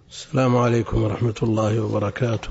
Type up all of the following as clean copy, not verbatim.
السلام عليكم ورحمة الله وبركاته.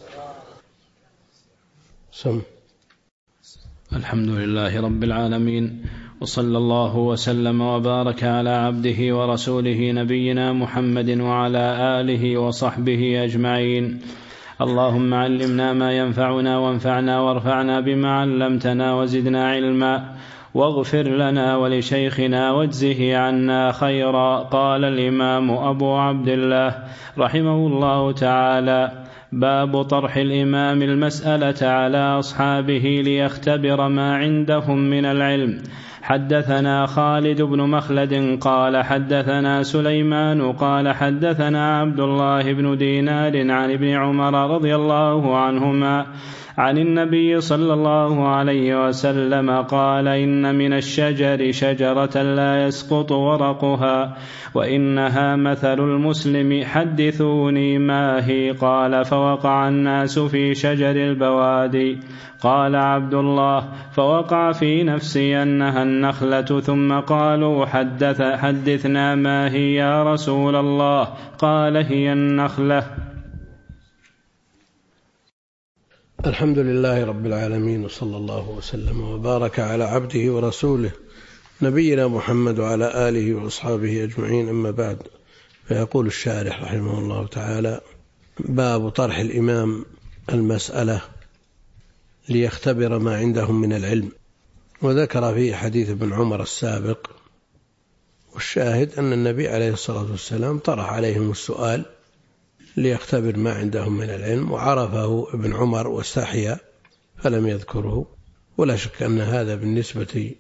الحمد لله رب العالمين، وصلى الله وسلم وبارك على عبده ورسوله نبينا محمد وعلى آله وصحبه أجمعين. اللهم علمنا ما ينفعنا وانفعنا وارفعنا بما علمتنا وزدنا علما، واغفر لنا ولشيخنا واجزه عنا خيرا. قال الإمام أبو عبد الله رحمه الله تعالى: باب طرح الإمام المسألة على أصحابه ليختبر ما عندهم من العلم. حدثنا خالد بن مخلد قال حدثنا سليمان قال حدثنا عبد الله بن دينار عن ابن عمر رضي الله عنهما عن النبي صلى الله عليه وسلم قال: إن من الشجر شجرة لا يسقط ورقها وإنها مثل المسلم. حدثوني ما هي؟ قال: فوقع الناس في شجر البوادي. قال عبد الله: فوقع في نفسي أنها النخلة. ثم قالوا: حدثنا ما هي يا رسول الله؟ قال: هي النخلة. الحمد لله رب العالمين، وصلى الله وسلم وبارك على عبده ورسوله نبينا محمد وعلى آله وأصحابه أجمعين، أما بعد. فيقول الشارح رحمه الله تعالى: باب طرح الإمام المسألة ليختبر ما عندهم من العلم. وذكر فيه حديث ابن عمر السابق، والشاهد أن النبي عليه الصلاة والسلام طرح عليهم السؤال ليختبر ما عندهم من العلم، وعرفه ابن عمر واستحيا فلم يذكره. ولا شك أن هذا بالنسبة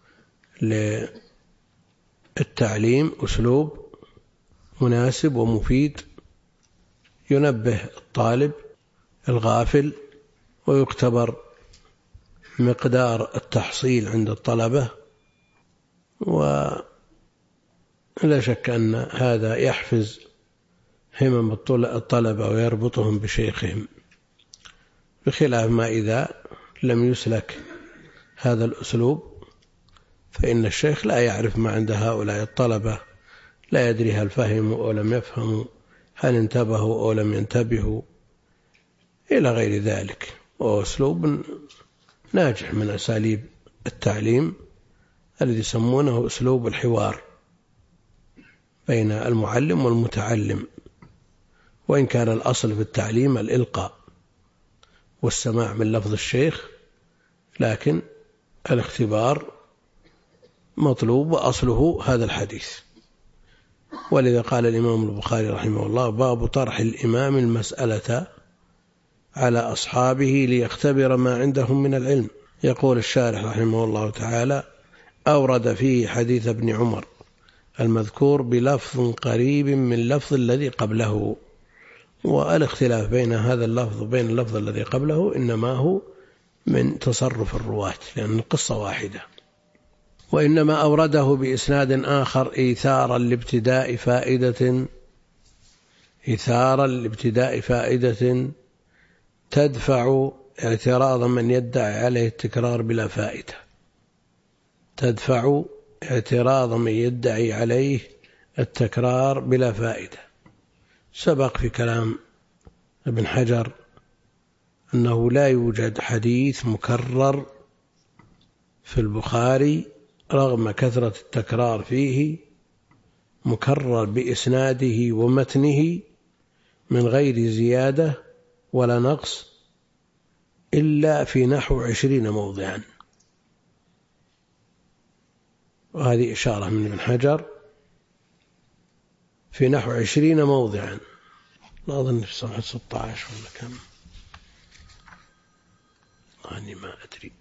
للتعليم أسلوب مناسب ومفيد ينبه الطالب الغافل ويختبر مقدار التحصيل عند الطلبة. ولا شك أن هذا يحفز همم الطلبة ويربطهم بشيخهم، بخلاف ما إذا لم يسلك هذا الأسلوب، فإن الشيخ لا يعرف ما عند هؤلاء الطلبة، لا يدري هل فهموا أو لم يفهموا، هل انتبهوا أو لم ينتبهوا، إلى غير ذلك. وأسلوب ناجح من أساليب التعليم الذي يسمونه أسلوب الحوار بين المعلم والمتعلم، وإن كان الأصل في التعليم الإلقاء والسماع من لفظ الشيخ، لكن الاختبار مطلوب وأصله هذا الحديث. ولذا قال الإمام البخاري رحمه الله: باب طرح الإمام المسألة على أصحابه ليختبر ما عندهم من العلم. يقول الشارح رحمه الله تعالى: أورد فيه حديث ابن عمر المذكور بلفظ قريب من لفظ الذي قبله. والاختلاف بين هذا اللفظ وبين اللفظ الذي قبله إنما هو من تصرف الرواة، لأن القصة واحدة. وإنما أورده بإسناد آخر إيثارا لابتداء فائدة تدفع اعتراض من يدعي عليه التكرار بلا فائدة. تدفع اعتراض من يدعي عليه التكرار بلا فائدة. سبق في كلام ابن حجر أنه لا يوجد حديث مكرر في البخاري رغم كثرة التكرار فيه، مكرر بإسناده ومتنه من غير زيادة ولا نقص، إلا في نحو 20 موضعا. وهذه إشارة من ابن حجر في نحو 20 موضعا. لا أظن في صفحة 16 ولا كم، أني ما أدري.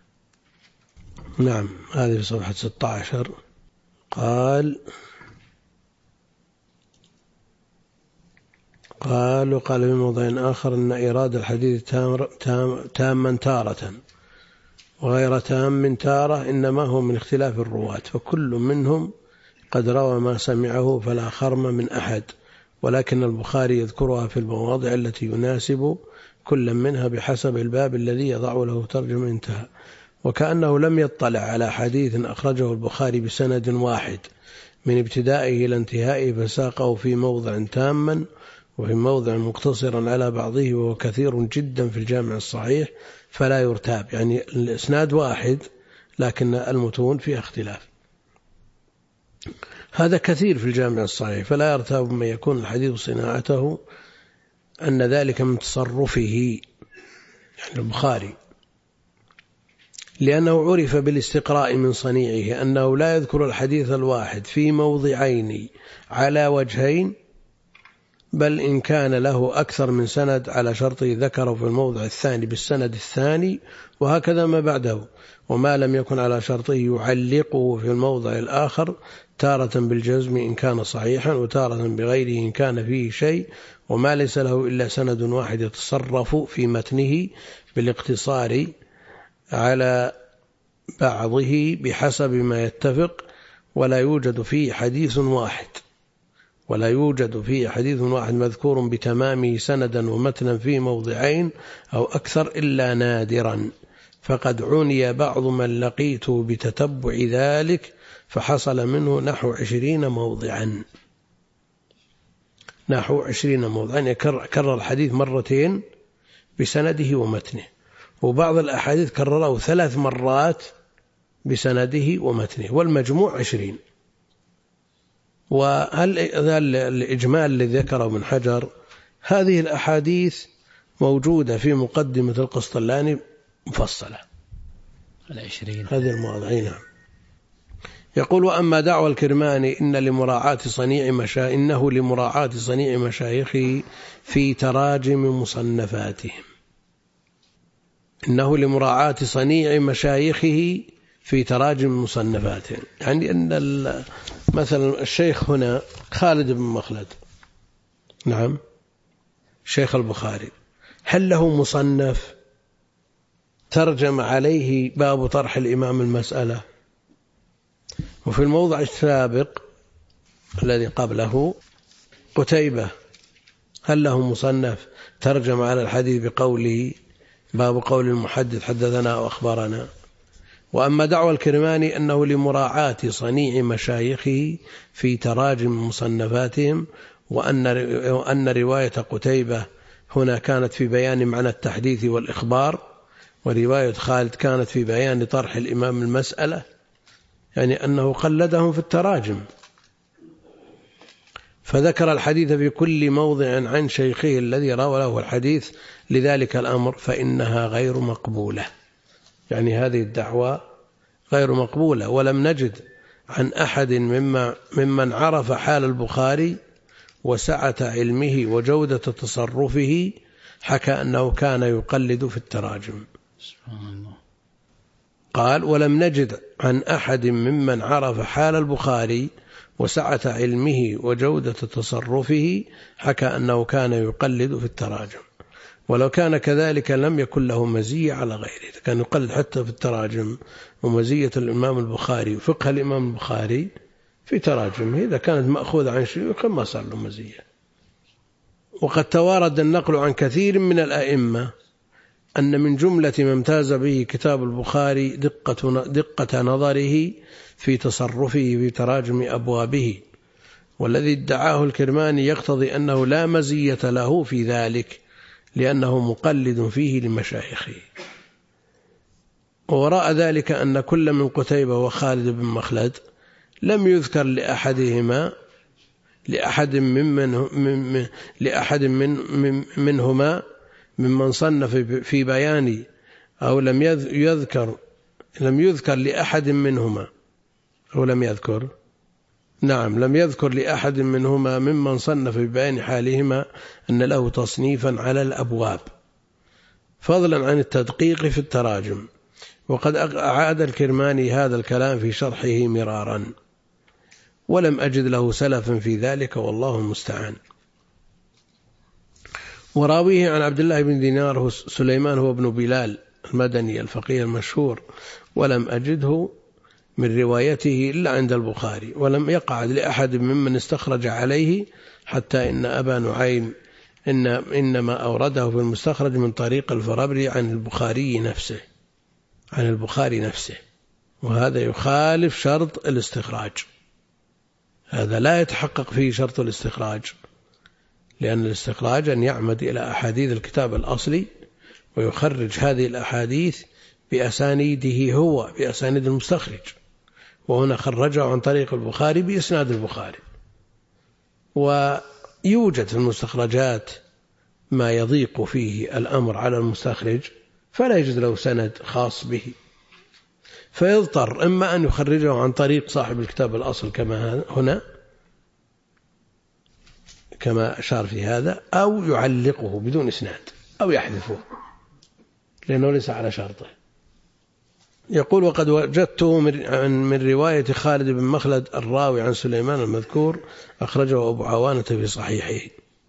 نعم، هذه في صفحة 16. قال في موضع آخر أن إرادة الحديث تاما تارة وغير تام تارة إنما هو من اختلاف الرواة، فكل منهم قد روى ما سمعه فلا خرم من أحد، ولكن البخاري يذكرها في المواضع التي يناسب كل منها بحسب الباب الذي يضع له ترجمة. انتهى. وكأنه لم يطلع على حديث أخرجه البخاري بسند واحد من ابتدائه إلى انتهائه فساقه في موضع تاما وفي موضع مقتصرا على بعضه، وهو كثير جدا في الجامع الصحيح فلا يرتاب. يعني الإسناد واحد لكن المتون فيها اختلاف. هذا كثير في الجامع الصحيح، فلا يرتاب من يكون الحديث صناعته أن ذلك من تصرفه، يعني البخاري، لأنه عرف بالاستقراء من صنيعه أنه لا يذكر الحديث الواحد في موضعين على وجهين، بل إن كان له أكثر من سند على شرطه ذكره في الموضع الثاني بالسند الثاني، وهكذا ما بعده، وما لم يكن على شرطه يعلقه في الموضع الآخر، تارة بالجزم إن كان صحيحا، وتارة بغيره إن كان فيه شيء، وما ليس له إلا سند واحد يتصرف في متنه بالاقتصار على بعضه بحسب ما يتفق، ولا يوجد فيه حديث واحد مذكور بتمامه سندا ومتنا في موضعين أو أكثر إلا نادرا، فقد عني بعض من لقيته بتتبع ذلك فحصل منه نحو 20 موضعا. يعني كرر الحديث مرتين بسنده ومتنه، وبعض الأحاديث كرره 3 مرات بسنده ومتنه، والمجموع 20. وهل الإجمال الذي ذكره ابن حجر، هذه الأحاديث موجودة في مقدمة القسطلاني مفصلة على 20 هذه المواضعين. يقول: وأما دعوى الكرماني إنه لمراعاة صنيع مشايخه في تراجم مصنفاتهم، يعني أن مثلا الشيخ هنا خالد بن مخلد، نعم، شيخ البخاري، هل له مصنف ترجم عليه باب طرح الإمام المسألة؟ وفي الموضع السابق الذي قبله قتيبة، هل له مصنف ترجم على الحديث بقوله باب قول المحدث حدثنا وأخبرنا؟ وأما دعوى الكرماني أنه لمراعاة صنيع مشايخه في تراجم مصنفاتهم، وأن رواية قتيبة هنا كانت في بيان معنى التحديث والإخبار، ورواية خالد كانت في بيان طرح الإمام المسألة، يعني أنه قلدهم في التراجم، فذكر الحديث في كل موضع عن شيخه الذي روى له الحديث لذلك الأمر، فإنها غير مقبولة. يعني هذه الدعوة غير مقبولة. ولم نجد عن أحد ممن عرف حال البخاري وسعة علمه وجودة تصرفه حكى أنه كان يقلد في التراجم. سبحان الله. قال: ولم نجد عن أحد ممن عرف حال البخاري وسعة علمه وجودة تصرفه حكى أنه كان يقلد في التراجم. ولو كان كذلك لم يكن له مزية على غيره، كان يقلد حتى في التراجم. ومزية الإمام البخاري وفقه الإمام البخاري في تراجمه إذا كانت مأخوذة عن شيوخ ما صار له مزية. وقد توارد النقل عن كثير من الأئمة أن من جملة ما امتاز به كتاب البخاري دقة نظره في تصرفه في تراجم أبوابه، والذي ادعاه الكرماني يقتضي أنه لا مزية له في ذلك لأنه مقلد فيه لمشايخه. ووراء ذلك أن كل من قتيبة وخالد بن مخلد لم يذكر لأحد منهما ممن صنف في بيان، أو لم يذكر لأحد منهما، أو لم يذكر لأحد منهما ممن صنف في بيان حالهما أن له تصنيفا على الأبواب، فضلا عن التدقيق في التراجم. وقد أعاد الكرماني هذا الكلام في شرحه مرارا، ولم أجد له سلفا في ذلك، والله المستعان. وراويه عن عبد الله بن دينار سليمان هو ابن بلال المدني الفقيه المشهور، ولم أجده من روايته إلا عند البخاري، ولم يقعد لأحد ممن استخرج عليه، حتى إن أبا نعيم إنما أورده في المستخرج من طريق الفرابري عن البخاري نفسه، وهذا يخالف شرط الاستخراج. هذا لا يتحقق فيه شرط الاستخراج، لأن الاستخراج أن يعمد إلى أحاديث الكتاب الأصلي ويخرج هذه الأحاديث بأسانيده هو، بأسانيد المستخرج، وهنا خرجه عن طريق البخاري بإسناد البخاري. ويوجد في المستخرجات ما يضيق فيه الأمر على المستخرج فلا يجد له سند خاص به، فيضطر إما أن يخرجه عن طريق صاحب الكتاب الأصل كما هنا كما أشار في هذا، أو يعلقه بدون إسناد أو يحذفه لأنه ليس على شرطه. يقول: وقد وجدته من رواية خالد بن مخلد الراوي عن سليمان المذكور أخرجه أبو عوانة في صحيحه،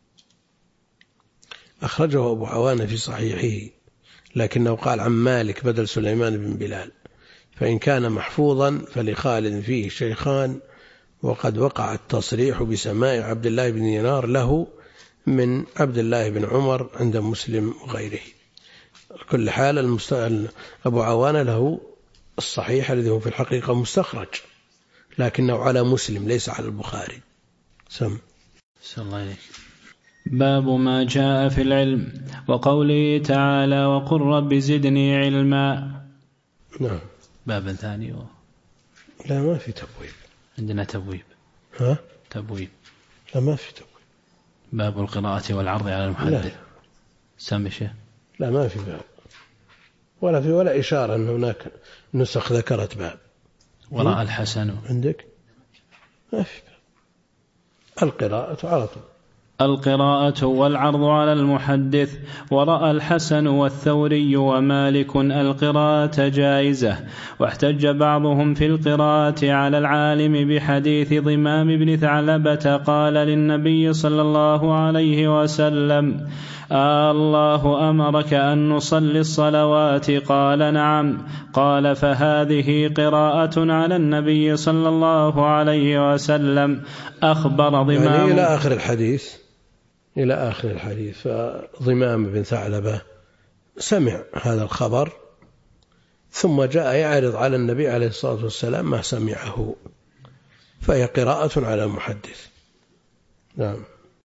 أخرجه أبو عوانة في صحيحه، لكنه قال عن مالك بدل سليمان بن بلال، فإن كان محفوظا فلخالد فيه شيخان، وقد وقع التصريح بسماع عبد الله بن دينار له من عبد الله بن عمر عند مسلم وغيره. كل حال أبو عوانة له الصحيح الذي هو في الحقيقة مستخرج، لكنه على مسلم ليس على البخاري. سم الله عليك. باب ما جاء في العلم وقوله تعالى: وقل رب زدني علما. نعم. باب ثاني لا ما في تبويب. عندنا تبويب. ها؟ تبويب. لا ما في تبويب. باب القراءة والعرض على المحدث. سامي شيء. لا ما في باب، ولا إشارة أن هناك نسخ ذكرت باب. ورأى الحسن عندك ما في باب. القراءة على طول. القراءة والعرض على المحدث. ورأى الحسن والثوري ومالك القراءة جائزة، واحتج بعضهم في القراءة على العالم بحديث ضمام بن ثعلبة قال للنبي صلى الله عليه وسلم: الله أمرك أن نصلي الصلوات؟ قال: نعم. قال: فهذه قراءة على النبي صلى الله عليه وسلم. أخبر ضمام يعني إلى آخر الحديث. فضمام بن ثعلبة سمع هذا الخبر ثم جاء يعرض على النبي عليه الصلاة والسلام ما سمعه، فهي قراءة على المحدث. نعم.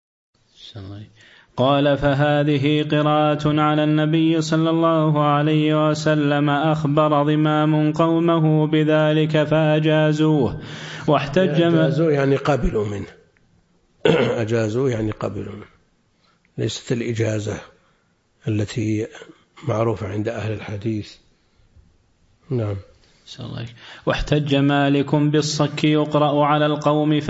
قال: فهذه قراءة على النبي صلى الله عليه وسلم. أخبر ضمام قومه بذلك فأجازوه، واحتج أجازوه يعني قبلوا منه. أجازوه يعني قبلوا منه، ليست الإجازة التي معروفة عند أهل الحديث. نعم. واحتج مالك بالصك يقرأ على القوم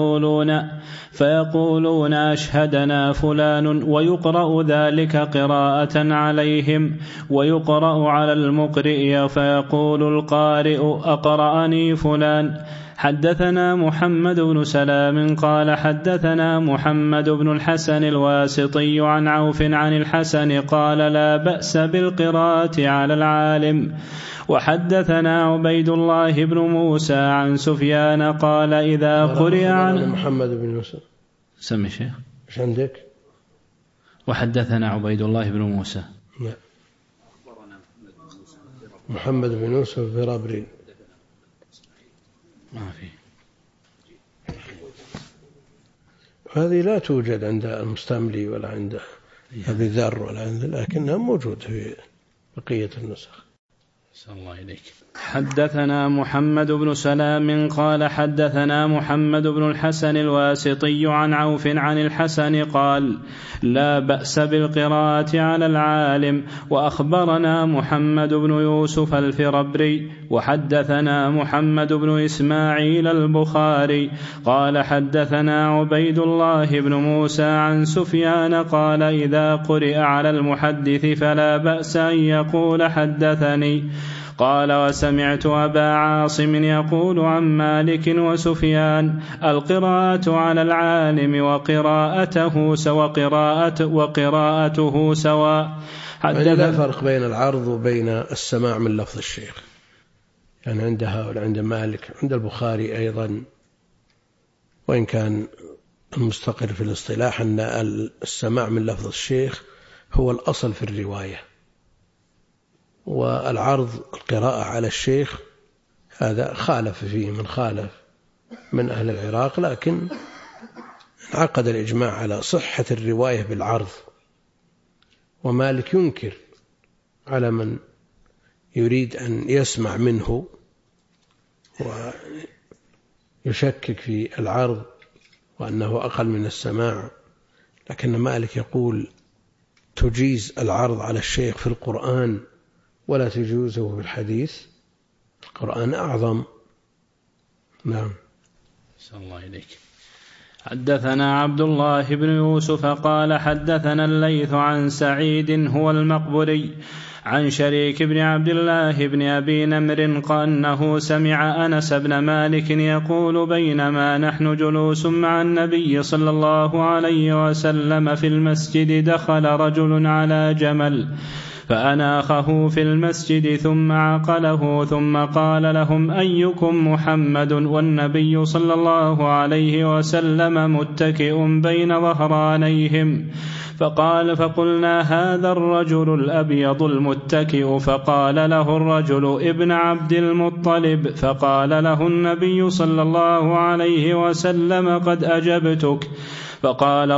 فيقولون أشهدنا فلان، ويقرأ ذلك قراءة عليهم، ويقرأ على المقرئ فيقول القارئ: أقرأني فلان. حدثنا محمد بن سلام قال: حدثنا محمد بن الحسن الواسطي عن عوف عن الحسن قال: لا بأس بالقراءة على العالم. وحدثنا عبيد الله بن موسى عن سفيان قال: إذا قرئ عن محمد بن موسى. سمي شيخ. إيش عندك؟ وحدثنا عبيد الله بن موسى. لا. محمد بن موسى الفرابري ما في. هذه لا توجد عند المستملي ولا عند أبي ذر ولا عند، لكنها موجود في بقية النسخ. الله إليك. حدثنا محمد بن سلام قال: حدثنا محمد بن الحسن الواسطي عن عوف عن الحسن قال: لا بأس بالقراءة على العالم. وأخبرنا محمد بن يوسف الفربري وحدثنا محمد بن إسماعيل البخاري قال: حدثنا عبيد الله بن موسى عن سفيان قال: إذا قرئ على المحدث فلا بأس أن يقول حدثني. قال: وسمعت أبا عاصم يقول عن مالك وسفيان: القراءة على العالم وقراءته سواء. لا فرق بين العرض وبين السماع من لفظ الشيخ، يعني عندها ولا عند مالك عند البخاري أيضا، وإن كان المستقر في الاصطلاح أن السماع من لفظ الشيخ هو الأصل في الرواية، والعرض القراءة على الشيخ هذا خالف فيه من خالف، من أهل العراق، لكن انعقد الإجماع على صحة الرواية بالعرض، ومالك ينكر على من يريد أن يسمع منه ويشكك في العرض وأنه أقل من السماع، لكن مالك يقول تجيز العرض على الشيخ في القرآن ولا تجوزه في الحديث، القرآن أعظم. نعم. صلى الله عليك. حدثنا عبد الله بن يوسف قال حدثنا الليث عن سعيد هو المقبري عن شريك بن عبد الله بن أبي نمر أنه سمع أنس بن مالك يقول بينما نحن جلوس مع النبي صلى الله عليه وسلم في المسجد دخل رجل على جمل فأناخه في المسجد ثم عقله ثم قال لهم أيكم محمد والنبي صلى الله عليه وسلم متكئ بين ظهرانيهم، فقلنا هذا الرجل الأبيض المتكئ، فقال له الرجل ابن عبد المطلب، فقال له النبي صلى الله عليه وسلم قد أجبتك. فقال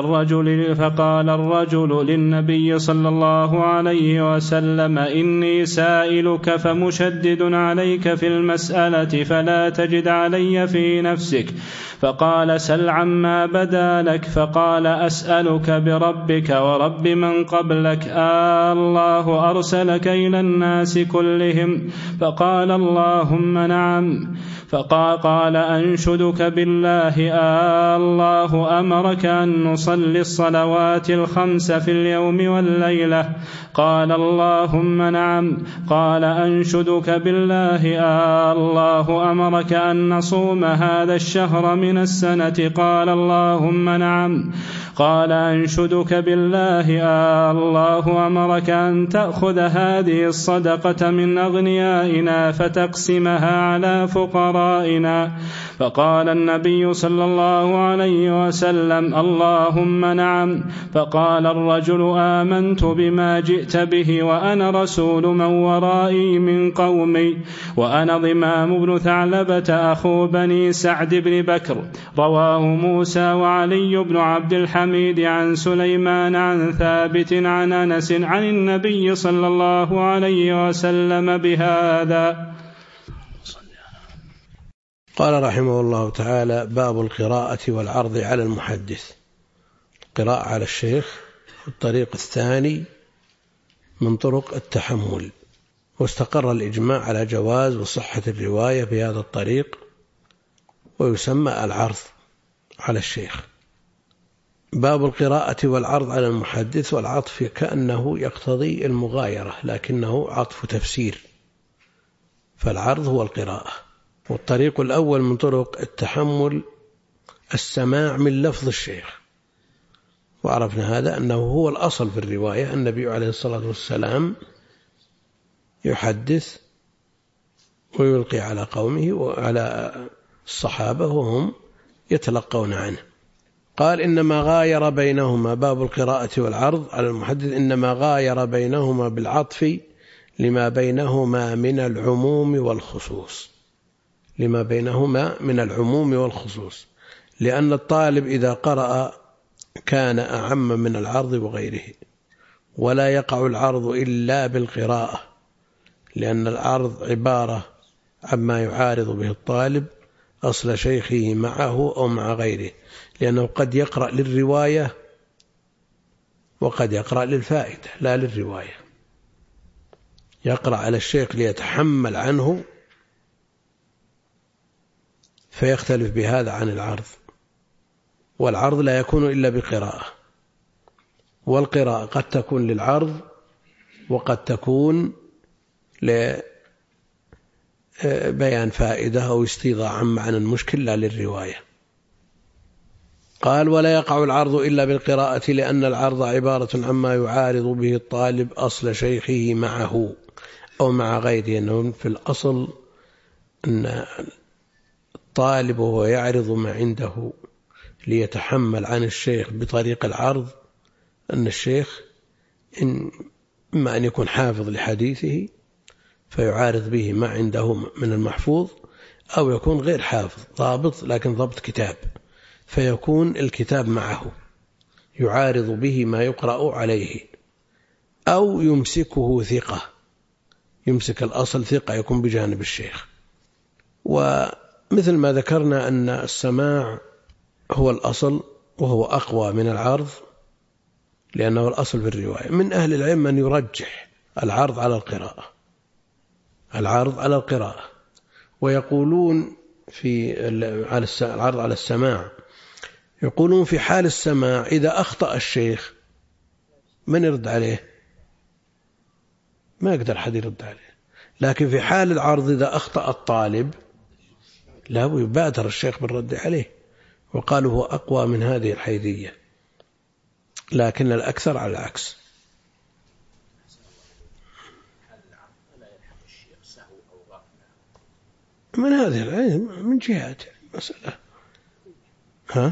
الرجل للنبي صلى الله عليه وسلم إني سائلك فمشدد عليك في المسألة فلا تجد علي في نفسك، فقال سل عما بدا لك. فقال أسألك بربك ورب من قبلك الله أرسلك إلى الناس كلهم؟ فقال اللهم نعم. فقال أنشدك بالله الله أمرك أن نصلي الصلوات الخمس في اليوم والليلة؟ قال اللهم نعم. قال أنشدك بالله الله أمرك أن نصوم هذا الشهر من السنة؟ قال اللهم نعم. قال أنشدك بالله الله أمرك أن تأخذ هذه الصدقة من أغنيائنا فتقسمها على فقرائنا؟ فقال النبي صلى الله عليه وسلم اللهم نعم. فقال الرجل آمنت بما جئت به وأنا رسول من ورائي من قومي، وأنا ضمام بن ثعلبة أخو بني سعد بن بكر. رواه موسى وعلي بن عبد الحميد عن سليمان عن ثابت عن أنس عن النبي صلى الله عليه وسلم بهذا. قال رحمه الله تعالى باب القراءة والعرض على المحدث. القراءة على الشيخ الطريق الثاني من طرق التحمل، واستقر الإجماع على جواز وصحة الرواية بهذا الطريق، ويسمى العرض على الشيخ. باب القراءة والعرض على المحدث، والعطف كأنه يقتضي المغايرة لكنه عطف تفسير، فالعرض هو القراءة. والطريق الأول من طرق التحمل السماع من لفظ الشيخ، وعرفنا هذا أنه هو الأصل في الرواية. النبي عليه الصلاة والسلام يحدث ويلقي على قومه وعلى الصحابة وهم يتلقون عنه. قال إنما غاير بينهما، باب القراءة والعرض على المحدث إنما غاير بينهما بالعطف لما بينهما من العموم والخصوص، لما بينهما من العموم والخصوص، لأن الطالب إذا قرأ كان أعم من العرض وغيره، ولا يقع العرض إلا بالقراءة، لأن العرض عبارة عما يعارض به الطالب أصل شيخه معه أو مع غيره، لأنه قد يقرأ للرواية وقد يقرأ للفائدة لا للرواية، يقرأ على الشيخ ليتحمل عنه فيختلف بهذا عن العرض. والعرض لا يكون إلا بقراءة، والقراءة قد تكون للعرض وقد تكون لبيان فائدة أو استيضاح عن معنى المشكل لا للرواية. قال ولا يقع العرض إلا بالقراءة، لأن العرض عبارة عما يعارض به الطالب أصل شيخه معه أو مع غيره، أنه في الأصل أن الطالب وهو يعرض ما عنده ليتحمل عن الشيخ بطريق العرض، أن الشيخ إما أن يكون حافظ لحديثه فيعارض به ما عنده من المحفوظ، أو يكون غير حافظ ضابط لكن ضبط كتاب، فيكون الكتاب معه يعارض به ما يقرأ عليه، أو يمسكه ثقة، يمسك الأصل ثقة يكون بجانب الشيخ. ومثل ما ذكرنا أن السماع هو الأصل وهو أقوى من العرض لأنه الأصل في الرواية. من أهل العلم من يرجح العرض على القراءة، العرض على القراءة، ويقولون في العرض على السماع، يقولون في حال السماع إذا أخطأ الشيخ من يرد عليه؟ ما يقدر حد يرد عليه. لكن في حال العرض إذا أخطأ الطالب لا يبادر الشيخ بالرد عليه، وقالوا هو أقوى من هذه الحيثية، لكن الأكثر على العكس. من هذه العلم من جهات المسألة. ها؟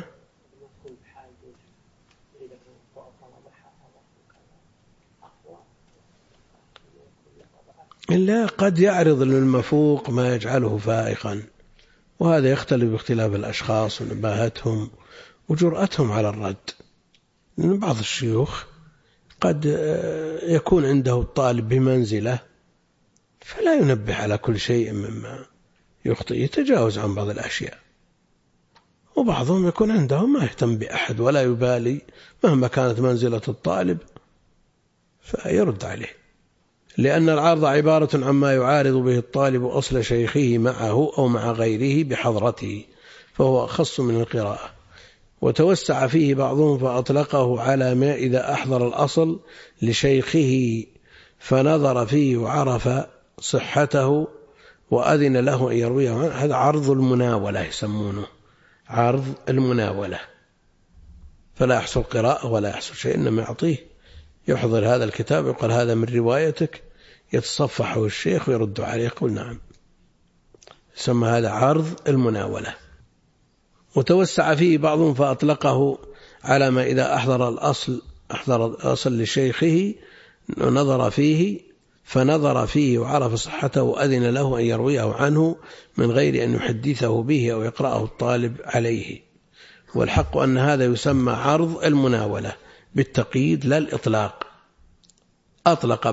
إلا قد يعرض للمفوق ما يجعله فائقا، وهذا يختلف باختلاف الأشخاص ونباهتهم وجرأتهم على الرد. لأن بعض الشيوخ قد يكون عنده الطالب بمنزلة فلا ينبه على كل شيء مما يخطئ، يتجاوز عن بعض الأشياء، وبعضهم يكون عندهم ما يهتم بأحد ولا يبالي مهما كانت منزلة الطالب فيرد عليه، لأن العرض عبارة عما يعارض به الطالب أصل شيخه معه أو مع غيره بحضرته، فهو أخص من القراءة. وتوسع فيه بعضهم فأطلقه على ما إذا أحضر الأصل لشيخه فنظر فيه وعرف صحته وأذن له أن يرويه عنه. هذا عرض المناولة يسمونه، عرض المناولة، فلا يحصل قراءة ولا يحصل شيء، إنما يعطيه يحضر هذا الكتاب يقول هذا من روايتك، يتصفحه الشيخ ويرد عليه يقول نعم، يسمى هذا عرض المناولة. وتوسع فيه بعضهم فأطلقه على ما إذا أحضر الأصل لشيخه نظر فيه فنظر فيه وعرف صحته وأذن له أن يرويه عنه من غير أن يحدثه به أو يقرأه الطالب عليه. والحق أن هذا يسمى عرض المناولة بالتقييد لا الإطلاق. أطلق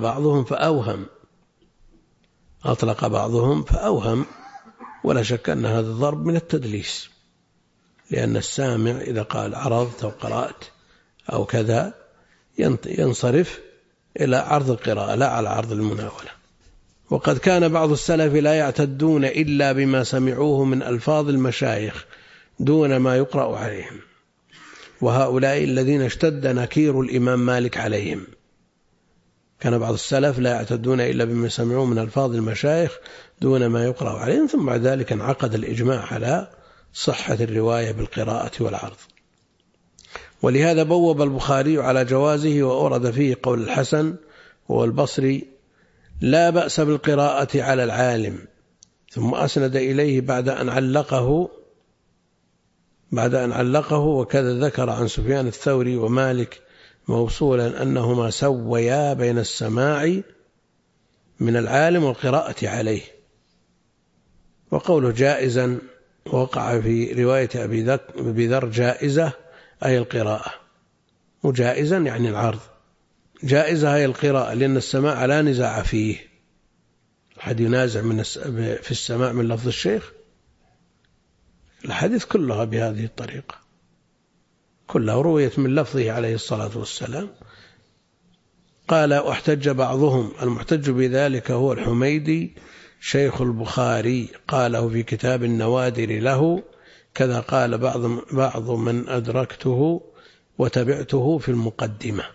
بعضهم فأوهم، ولا شك أن هذا الضرب من التدليس، لأن السامع إذا قال عرضت أو قرأت أو كذا ينصرف إلى عرض القراءة لا على عرض المناولة. وقد كان بعض السلف لا يعتدون إلا بما سمعوه من ألفاظ المشايخ دون ما يقرأ عليهم، وهؤلاء الذين اشتد نكير الإمام مالك عليهم. كان بعض السلف لا يعتدون إلا بما سمعوه من ألفاظ المشايخ دون ما يقرأ عليهم، ثم بعد ذلك انعقد الإجماع على صحة الرواية بالقراءة والعرض. ولهذا بوب البخاري على جوازه وأورد فيه قول الحسن والبصري لا بأس بالقراءة على العالم، ثم أسند إليه بعد أن علقه وكذا ذكر عن سفيان الثوري ومالك موصولا أنهما سويا بين السماع من العالم والقراءة عليه. وقوله جائزا وقع في رواية أبي ذر جائزة أي القراءة، وجائزا يعني العرض، جائزة هي القراءة، لأن السماع لا نزاع فيه، أحد ينازع في السماع من لفظ الشيخ؟ الحديث كلها بهذه الطريقة، كلها رويت من لفظه عليه الصلاة والسلام. قال واحتج بعضهم، المحتج بذلك هو الحميدي شيخ البخاري، قاله في كتاب النوادر له، كذا قال بعض من أدركته وتبعته في المقدمة.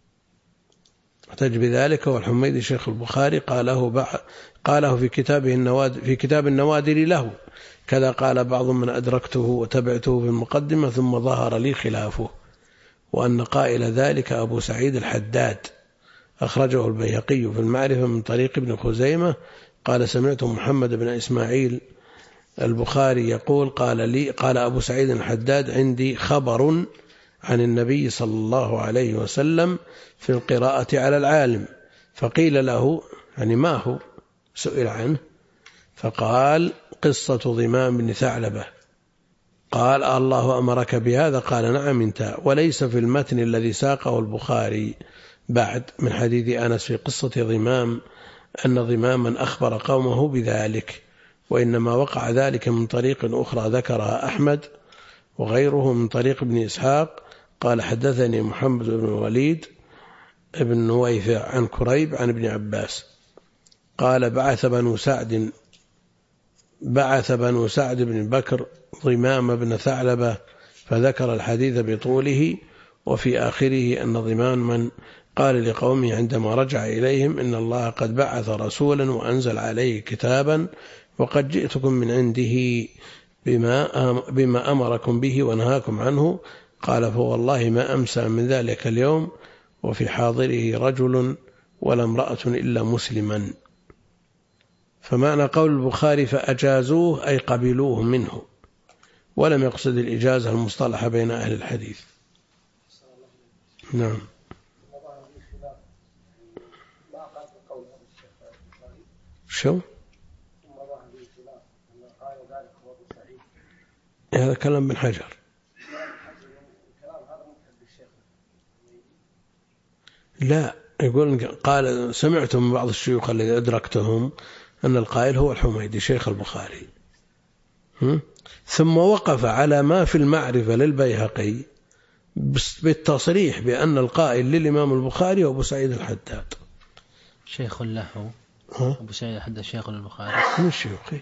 احتج بذلك هو الحميدي شيخ البخاري، قاله في كتاب النوادر له، كذا قال بعض من أدركته وتبعته في المقدمة، ثم ظهر لي خلافه، وأن قائل ذلك أبو سعيد الحداد، أخرجه البيهقي في المعرفة من طريق ابن خزيمة قال سمعت محمد بن إسماعيل البخاري يقول قال أبو سعيد الحداد عندي خبر عن النبي صلى الله عليه وسلم في القراءة على العالم، فقيل له يعني ما هو، سئل عنه فقال قصة ضمام بن ثعلبة قال الله أمرك بهذا؟ قال نعم انتهى. وليس في المتن الذي ساقه البخاري بعد من حديث أنس في قصة ضمام أن ضماما أخبر قومه بذلك، وإنما وقع ذلك من طريق أخرى ذكرها أحمد وغيره من طريق ابن إسحاق قال حدثني محمد بن الوليد ابن نويفع عن كريب عن ابن عباس قال بعث بنو سعد بن بكر ضمام بن ثعلبة فذكر الحديث بطوله، وفي آخره أن ضماما قال لقومه عندما رجع إليهم إن الله قد بعث رسولا وأنزل عليه كتابا وقد جئتكم من عنده بما أمركم به ونهاكم عنه. قال فوالله ما أمسى من ذلك اليوم وفي حاضره رجل ولا امرأة إلا مسلما. فمعنى قول البخاري فأجازوه أي قبلوه منه، ولم يقصد الإجازة المصطلحة بين أهل الحديث. نعم. شو؟ هذا كلام بن حجر. لا، يقول قال سمعتم من بعض الشيوخ الذي أدركتهم أن القائل هو الحميدي شيخ البخاري، ثم وقف على ما في المعرفة للبيهقي بالتصريح بأن القائل للإمام البخاري هو أبو سعيد الحداد. شيخ له أبو سعيد الحداد شيخ البخاري من شيوخه.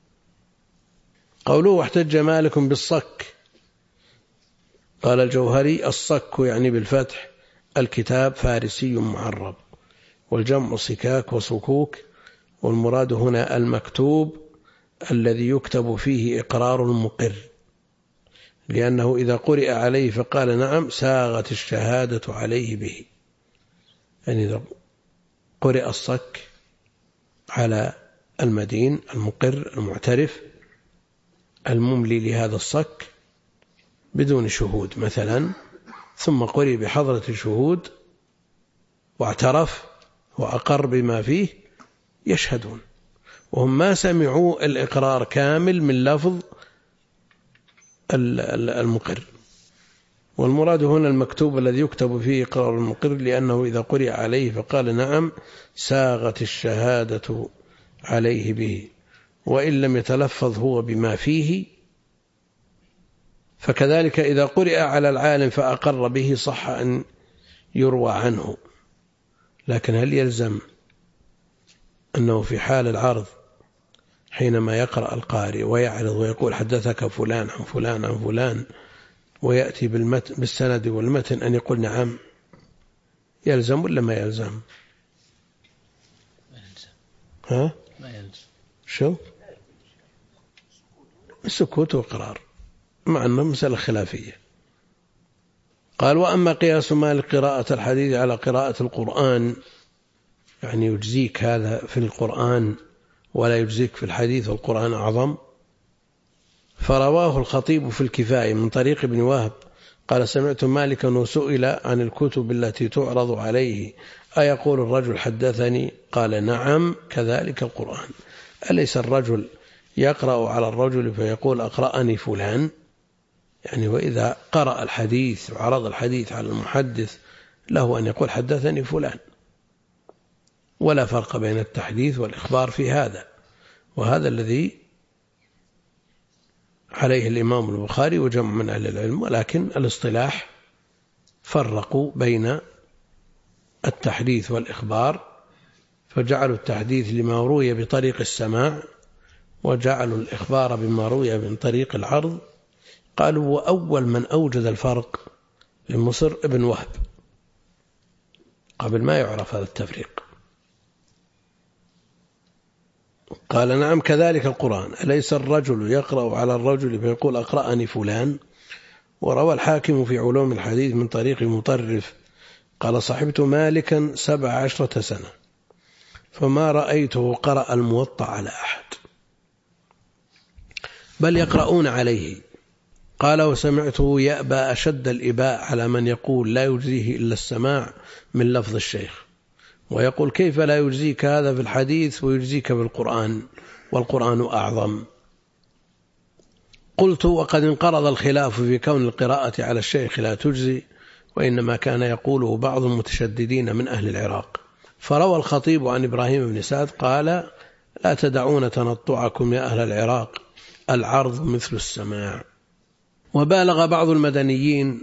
قوله واحتج مالك بالصك، قال الجوهري الصك يعني بالفتح الكتاب فارسي معرب، والجمع صكاك وصكوك، والمراد هنا المكتوب الذي يكتب فيه إقرار المقر، لأنه إذا قرئ عليه فقال نعم ساغت الشهادة عليه به. يعني إذا قرئ الصك على المدين المقر المعترف المملي لهذا الصك بدون شهود مثلا، ثم قرئ بحضرة الشهود واعترف وأقر بما فيه يشهدون، وهم ما سمعوا الإقرار كامل من لفظ المقر. والمراد هنا المكتوب الذي يكتب فيه إقرار المقر، لأنه إذا قرئ عليه فقال نعم ساغت الشهادة عليه به، وإن لم يتلفظ هو بما فيه. فكذلك إذا قرئ على العالم فأقر به صح أن يروى عنه، لكن هل يلزم أنه في حال العرض حينما يقرأ القارئ ويعرض ويقول حدثك فلان عن فلان عن فلان ويأتي بالسند والمتن أن يقول نعم؟ يلزم ولا ما يلزم؟ ها؟ ما يلزم. شو؟ السكوت وإقرار، مع أنه مسألة خلافية. قال وأما قياس مالك قراءة الحديث على قراءة القرآن، يعني يجزيك هذا في القرآن ولا يجزيك في الحديث والقرآن أعظم، فرواه الخطيب في الكفاية من طريق ابن وهب قال سمعت مالكا وسئل عن الكتب التي تعرض عليه أيقول الرجل حدثني؟ قال نعم كذلك القرآن. أليس الرجل يقرأ على الرجل فيقول أقرأني فلان؟ يعني وإذا قرأ الحديث وعرض الحديث على المحدث له أن يقول حدثني فلان، ولا فرق بين التحديث والإخبار في هذا. وهذا الذي عليه الإمام البخاري وجمع من أهل العلم، ولكن الاصطلاح فرقوا بين التحديث والإخبار، فجعلوا التحديث لما روي بطريق السماع، وجعلوا الإخبار بما روي من طريق العرض. قالوا وأول من أوجد الفرق لمصر ابن وهب قبل ما يعرف هذا التفريق. قال نعم كذلك القرآن، أليس الرجل يقرأ على الرجل فيقول أقرأني فلان؟ وروى الحاكم في علوم الحديث من طريق مطرف قال صحبت مالكا 17 سنة فما رأيته قرأ الموطأ على أحد، بل يقرؤون عليه. قال وسمعته يأبى أشد الإباء على من يقول لا يجزيه إلا السماع من لفظ الشيخ، ويقول كيف لا يجزيك هذا في الحديث ويجزيك بالقرآن والقرآن أعظم؟ قلت: وقد انقرض الخلاف في كون القراءة على الشيخ لا تجزي، وإنما كان يقوله بعض المتشددين من أهل العراق. فروى الخطيب عن إبراهيم بن سعد قال: لا تدعون تنطعكم يا أهل العراق، العرض مثل السماع. وبالغ بعض المدنيين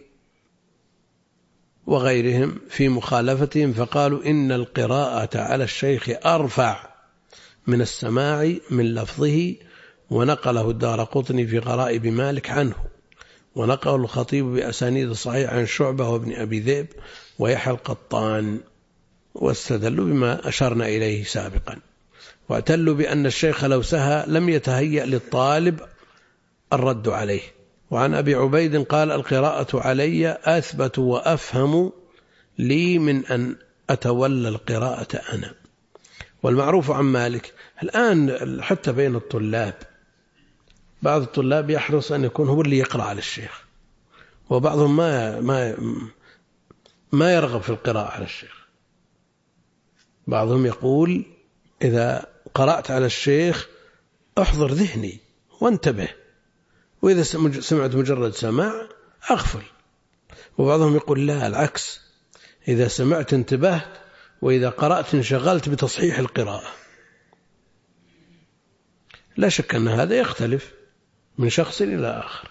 وغيرهم في مخالفتهم فقالوا إن القراءة على الشيخ أرفع من السماع من لفظه، ونقله الدارقطني في غرائب مالك عنه، ونقله الخطيب بأسانيد صحيح عن شعبة وابن أبي ذئب ويحيى القطان، واستدلوا بما أشرنا إليه سابقا، واعتلوا بأن الشيخ لو سهى لم يتهيأ للطالب الرد عليه. وعن أبي عبيد قال: القراءة علي أثبت وأفهم لي من أن أتولى القراءة أنا. والمعروف عن مالك الآن حتى بين الطلاب، بعض الطلاب يحرص أن يكون هو اللي يقرأ على الشيخ، وبعضهم ما يرغب في القراءة على الشيخ. بعضهم يقول: إذا قرأت على الشيخ احضر ذهني وانتبه، وإذا سمعت مجرد سماع أغفل. وبعضهم يقول: لا، العكس، إذا سمعت انتبهت، وإذا قرأت انشغلت بتصحيح القراءة. لا شك أن هذا يختلف من شخص إلى آخر.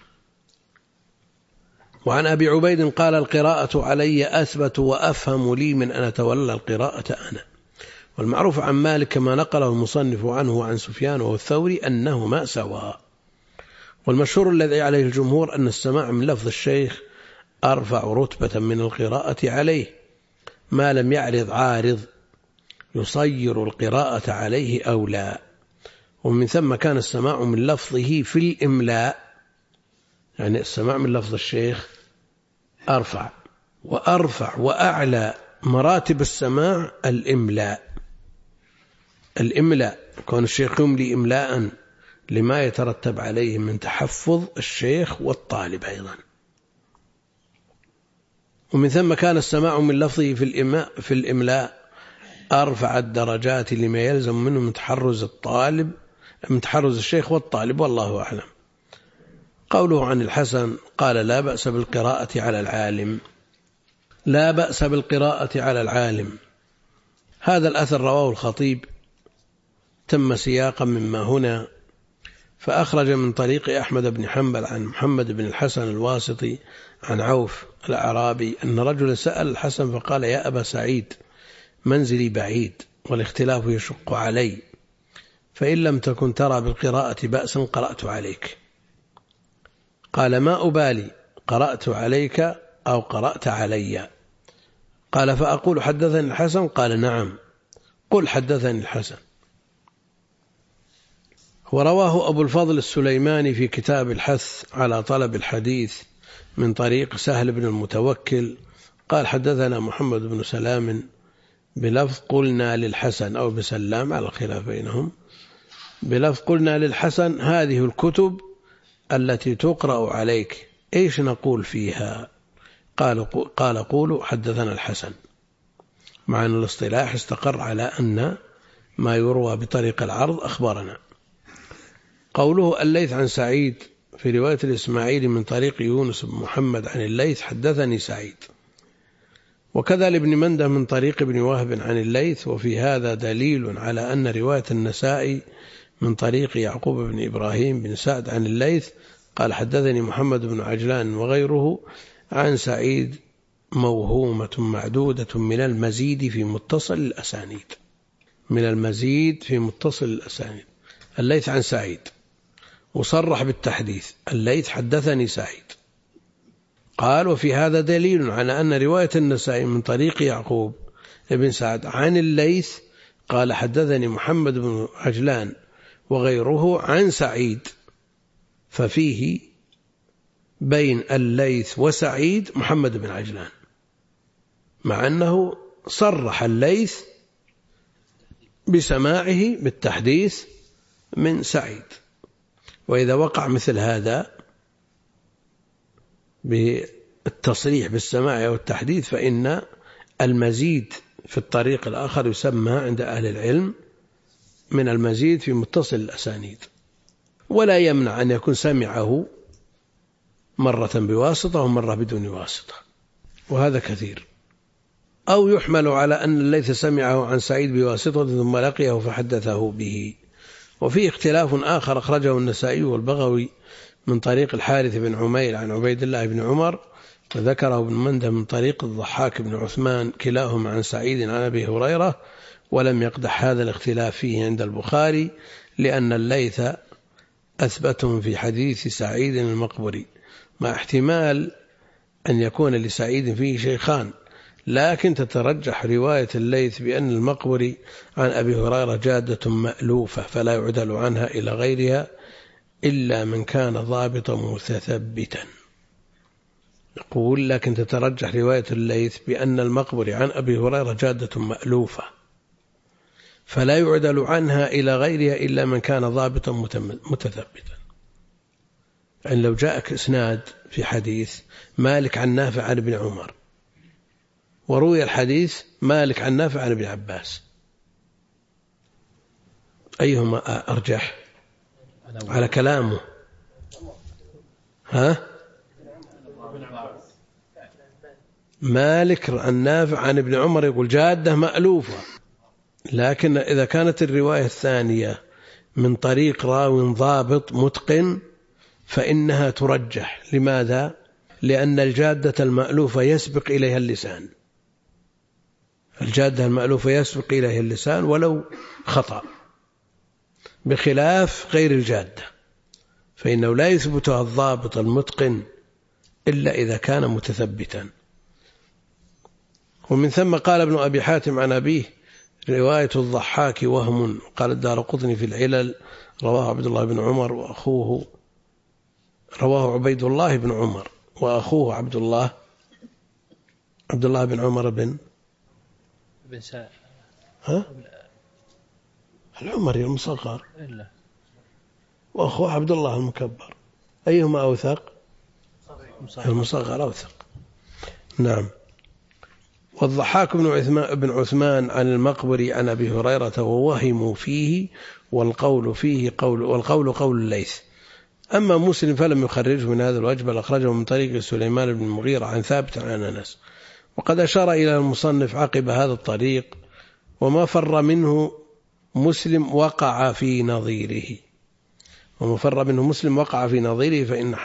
وعن أبي عبيد قال: القراءة علي أثبت وأفهم لي من أن أتولى القراءة أنا. والمعروف عن مالك كما نقله المصنف عنه عن سفيان والثوري أنهما سواء. والمشهور الذي عليه الجمهور أن السماع من لفظ الشيخ أرفع رتبة من القراءة عليه، ما لم يعرض عارض يصير القراءة عليه أو لا. ومن ثم كان السماع من لفظه في الإملاء، يعني السماع من لفظ الشيخ أرفع وأعلى مراتب السماع الإملاء، كون الشيخ يملي إملاء لما يترتب عليه من تحفظ الشيخ والطالب أيضا. ومن ثم كان السماع من لفظه في الإملاء أرفع الدرجات لما يلزم منه من تحرز الشيخ والطالب، والله أعلم. قوله عن الحسن قال: لا بأس بالقراءة على العالم. لا بأس بالقراءة على العالم، هذا الأثر رواه الخطيب تم سياقا مما هنا، فأخرج من طريق أحمد بن حنبل عن محمد بن الحسن الواسطي عن عوف الأعرابي أن رجل سأل الحسن فقال: يا أبا سعيد، منزلي بعيد والاختلاف يشق علي، فإن لم تكن ترى بالقراءة بأسا قرأت عليك. قال: ما أبالي، قرأت عليك أو قرأت علي. قال: فأقول حدثني الحسن؟ قال: نعم، قل حدثني الحسن. ورواه أبو الفضل السليماني في كتاب الحث على طلب الحديث من طريق سهل بن المتوكل قال: حدثنا محمد بن سلام بلفظ قلنا للحسن، أو بسلام على الخلاف بينهم، بلفظ قلنا للحسن: هذه الكتب التي تقرأ عليك إيش نقول فيها؟ قال: قولوا حدثنا الحسن، مع أن الاصطلاح استقر على أن ما يروى بطريق العرض أخبرنا. قوله الليث عن سعيد في رواية الإسماعيلي من طريق يونس بن محمد عن الليث حدثني سعيد، وكذا لابن منده من طريق ابن وهب عن الليث. وفي هذا دليل على أن رواية النسائي من طريق يعقوب بن إبراهيم بن سعد عن الليث قال: حدثني محمد بن عجلان وغيره عن سعيد موهومة معدودة من المزيد في متصل الأسانيد. الليث عن سعيد وصرح بالتحديث: الليث حدثني سعيد. قال: وفي هذا دليل على أن رواية النسائي من طريق يعقوب بن سعد عن الليث قال: حدثني محمد بن عجلان وغيره عن سعيد، ففيه بين الليث وسعيد محمد بن عجلان، مع أنه صرح الليث بسماعه بالتحديث من سعيد. وإذا وقع مثل هذا بالتصريح بالسماع والتحديث فإن المزيد في الطريق الآخر يسمى عند أهل العلم من المزيد في متصل الأسانيد. ولا يمنع أن يكون سمعه مرة بواسطة ومرة بدون واسطة، وهذا كثير. أو يحمل على أن الليث سمعه عن سعيد بواسطة ثم لقيه فحدثه به. وفي اختلاف آخر أخرجه النسائي والبغوي من طريق الحارث بن عمير عن عبيد الله بن عمر، وذكره ابن منده من طريق الضحاك بن عثمان، كلاهما عن سعيد عن أبي هريرة، ولم يقدح هذا الاختلاف فيه عند البخاري، لأن الليث أثبتهم في حديث سعيد المقبري، مع احتمال أن يكون لسعيد فيه شيخان، لكن تترجح رواية الليث بأن المقبري عن أبي هريرة جادة مألوفة فلا يعدل عنها إلى غيرها إلا من كان ضابطا متثبتا. يقول لكن تترجح رواية الليث بأن المقبري عن أبي هريرة جادة مألوفة فلا يعدل عنها إلى غيرها إلا من كان ضابطا متثبتا. يعني لو جاءك إسناد في حديث مالك عن نافع عن ابن عمر، وروي الحديث مالك عن نافع عن ابن عباس، أيهما أرجح على كلامه؟ مالك عن نافع عن ابن عمر يقول جادة مألوفة، لكن إذا كانت الرواية الثانية من طريق راو ضابط متقن فإنها ترجح. لماذا؟ لأن الجادة المألوفة يسبق إليها اللسان، الجادة المألوفة يسبق إليها اللسان ولو خطأ، بخلاف غير الجادة فإنه لا يثبتها الضابط المتقن إلا إذا كان متثبتا. ومن ثم قال ابن أبي حاتم عن أبيه رواية الضحاك وهم، قال الدارقطني في العلل رواه عبد الله بن عمر وأخوه، رواه عبيد الله بن عمر وأخوه عبد الله بن عمر بن العمري المصغر، وأخوه عبد الله المكبر، أيهما أوثق؟ المصغر أوثق. نعم. والضحاك بن عثمان عن المقبري عن أبي هريرة ووهموا فيه، والقول قول الليث. أما مسلم فلم يخرجه من هذا الوجه، بل أخرجه من طريق سليمان بن المغيرة عن ثابت عن أنس. وقد أشار إلى المصنف عقب هذا الطريق وما فر منه مسلم وقع في نظيره، فإن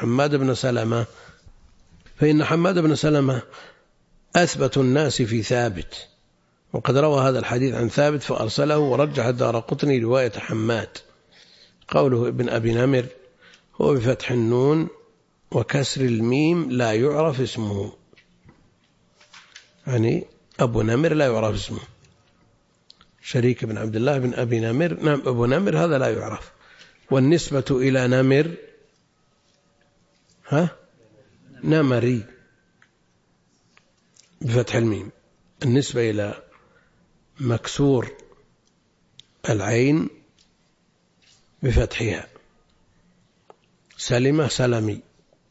حماد بن سلمة أثبت الناس في ثابت، وقد روى هذا الحديث عن ثابت فأرسله، ورجح الدارقطني رواية حماد. قوله ابن أبي نمر هو بفتح النون وكسر الميم لا يعرف اسمه، يعني أبو نمر لا يعرف اسمه. شريك بن عبد الله بن أبي نمر، نعم أبو نمر هذا لا يعرف. والنسبة إلى نمر نمري بفتح الميم، النسبة إلى مكسور العين بفتحها، سلمة سلمي،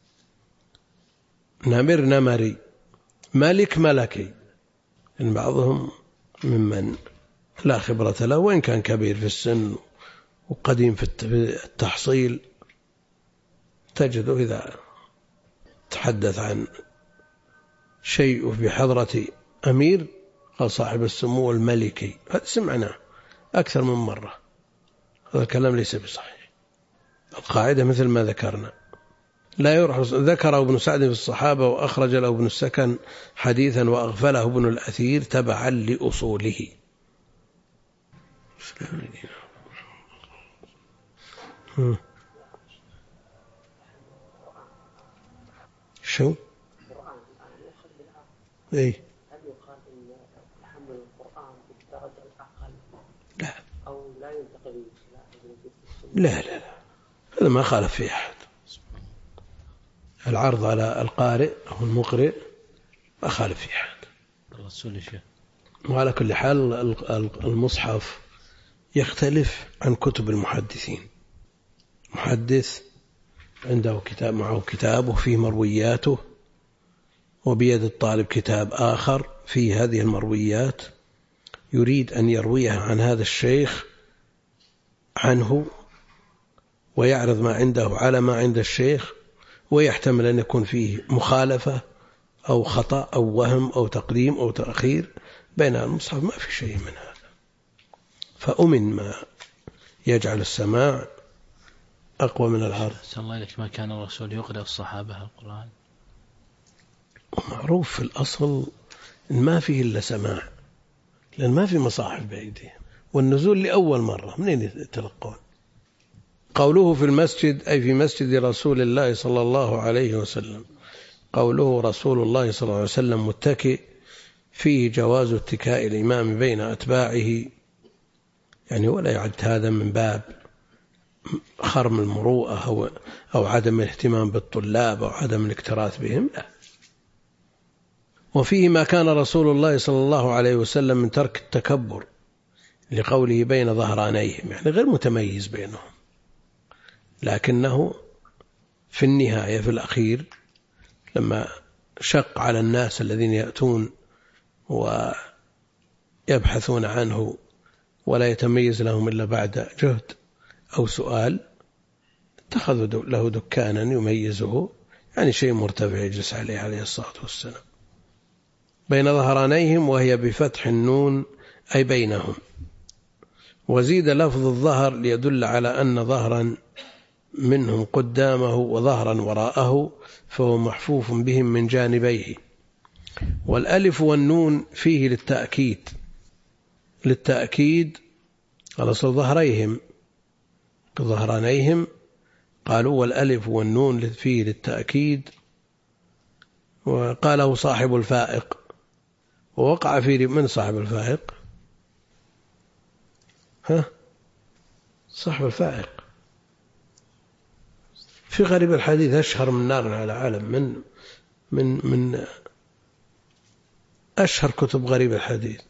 نمر نمري، ملك ملكي. إن بعضهم ممن لا خبرة له وإن كان كبير في السن وقديم في التحصيل، تجده إذا تحدث عن شيء بحضرة أمير قال صاحب السمو الملكي، هذا سمعناه أكثر من مرة، هذا الكلام ليس بصحيح. القاعدة مثل ما ذكرنا لا يرحص. ذكره ابن سعد في الصحابة وأخرج له ابن السكن حديثا وأغفله ابن الأثير تبعا لأصوله. شو؟ إيه؟ هل يقال إن تحمل القرآن بالدرجة الأقل؟ لا. أو لا ينتقل لا هذا ما خالف فيه أحد. العرض على القارئ أو المقرئ ما خالف فيه أحد. وعلى كل حال المصحف يختلف عن كتب المحدثين. محدث عنده كتاب، معه كتابه فيه مروياته، وبيد الطالب كتاب آخر فيه هذه المرويات، يريد أن يرويها عن هذا الشيخ عنه ويعرض ما عنده على ما عند الشيخ، ويحتمل أن يكون فيه مخالفة أو خطأ أو وهم أو تقديم أو تأخير، بين المصحف ما في شيء من هذا. فأمن ما يجعل السماع أقوى من العرض. أحسن الله إليك، ما كان الرسول يقرأ الصحابة القرآن؟ معروف في الأصل إن ما فيه إلا سماع، لأن ما في مصاحف بأيديهم، والنزول لأول مرة منين يتلقون؟ قوله في المسجد أي في مسجد رسول الله صلى الله عليه وسلم. قوله رسول الله صلى الله عليه وسلم متكئ فيه جواز اتكاء الإمام بين أتباعه، يعني ولا يعد هذا من باب خرم المروءة أو عدم الاهتمام بالطلاب أو عدم الاكتراث بهم، لا. وفيه ما كان رسول الله صلى الله عليه وسلم من ترك التكبر، لقوله بين ظهرانيهم، يعني غير متميز بينهم، لكنه في النهاية في الأخير لما شق على الناس الذين يأتون ويبحثون عنه ولا يتميز لهم إلا بعد جهد أو سؤال، اتخذوا له دكانا يميزه، يعني شيء مرتفع يجلس عليه عليه الصلاة والسلام. بين ظهرانيهم وهي بفتح النون أي بينهم. وزيد لفظ الظهر ليدل على أن ظهرا منهم قدامه وظهرا وراءه، فهو محفوف بهم من جانبيه. والألف والنون فيه للتأكيد على أصل ظهريهم ظهرانيهم، قالوا والألف والنون فيه للتأكيد. وقاله صاحب الفائق، ووقع في من صاحب الفائق؟ صاحب الفائق في غريب الحديث أشهر من نار على عالم، من أشهر كتب غريب الحديث.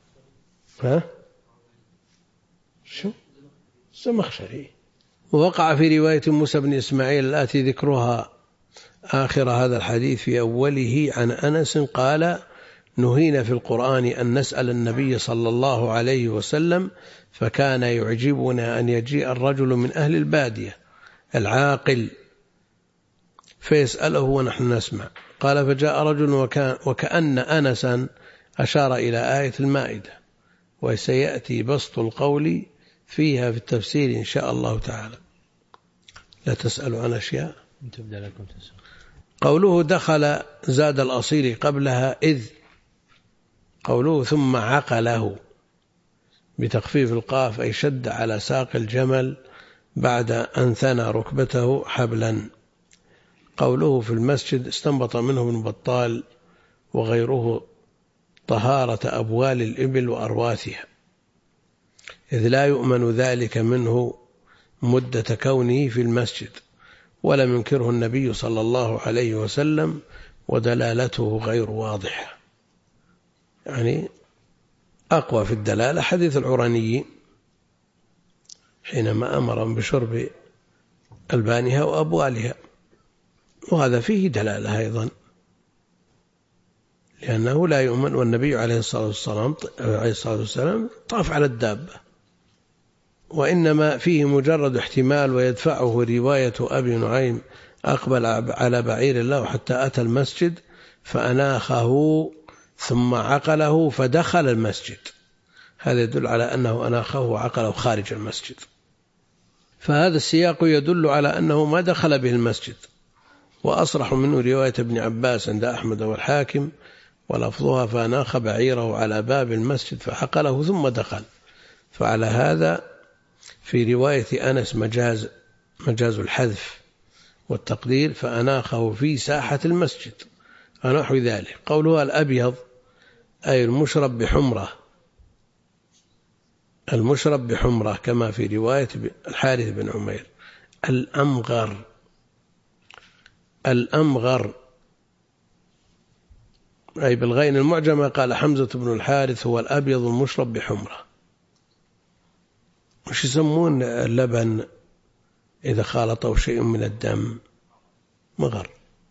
شو الزمخشري. ووقع في رواية موسى بن إسماعيل الآتي ذكرها آخر هذا الحديث في أوله عن أنس قال: نهينا في القرآن أن نسأل النبي صلى الله عليه وسلم، فكان يعجبنا أن يجيء الرجل من أهل البادية العاقل فيسأله ونحن نسمع. قال: فجاء رجل وكأن أنسا أشار إلى آية المائدة، وسيأتي بسط القول فيها في التفسير إن شاء الله تعالى. لا تسألوا عن أشياء تبدأ لكم تسأل. قوله دخل زاد الأصيل قبلها إذ. قوله ثم عقله بتخفيف القاف أي شد على ساق الجمل بعد أن ثنى ركبته حبلا. قوله في المسجد استنبط منه ابن بطال وغيره طهارة أبوال الإبل وأرواثها، إذ لا يؤمن ذلك منه مدة كونه في المسجد، ولم ينكره النبي صلى الله عليه وسلم، ودلالته غير واضحة. يعني أقوى في الدلالة حديث العراني حينما أمرهم بشرب ألبانها وأبوالها، وهذا فيه دلالة أيضا، لأنه لا يؤمن، والنبي عليه الصلاة والسلام طاف على الدابة، وإنما فيه مجرد احتمال. ويدفعه رواية أبي نعيم: أقبل على بعير الله حتى أتى المسجد فأناخه ثم عقله فدخل المسجد. هذا يدل على أنه أناخه وعقله خارج المسجد، فهذا السياق يدل على أنه ما دخل به المسجد. وأصرح منه رواية ابن عباس عند أحمد والحاكم، ولفظها: فأناخ بعيره على باب المسجد فحقله ثم دخل. فعلى هذا في رواية أنس مجاز الحذف والتقدير: فأناخه في ساحة المسجد ونحو ذلك. قولها الأبيض أي المشرب بحمرة كما في رواية الحارث بن عمير. الأمغر أي بالغين المعجمة. قال حمزة بن الحارث: هو الأبيض المشرب بحمرة. وش يسمون اللبن إذا خالطه شيء من الدم؟ مغر،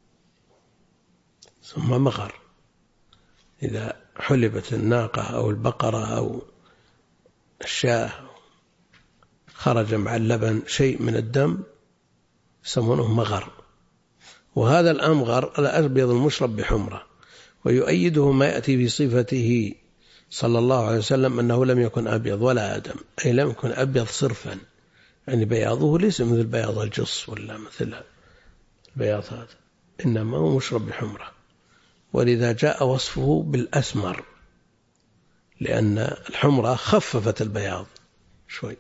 ثم مغر إذا حلبت الناقة أو البقرة أو الشاة خرج مع اللبن شيء من الدم يسمونه مغر، وهذا الأمغر الأبيض المشرب بحمرة. ويؤيده ما يأتي في صفته صلى الله عليه وسلم أنه لم يكن أبيض ولا آدم، أي لم يكن أبيض صرفا، يعني بياضه ليس مثل بياض الجص ولا مثل البياض هذا، إنما هو مشرب بحمرة. ولذا جاء وصفه بالأسمر، لأن الحمرة خففت البياض شوي.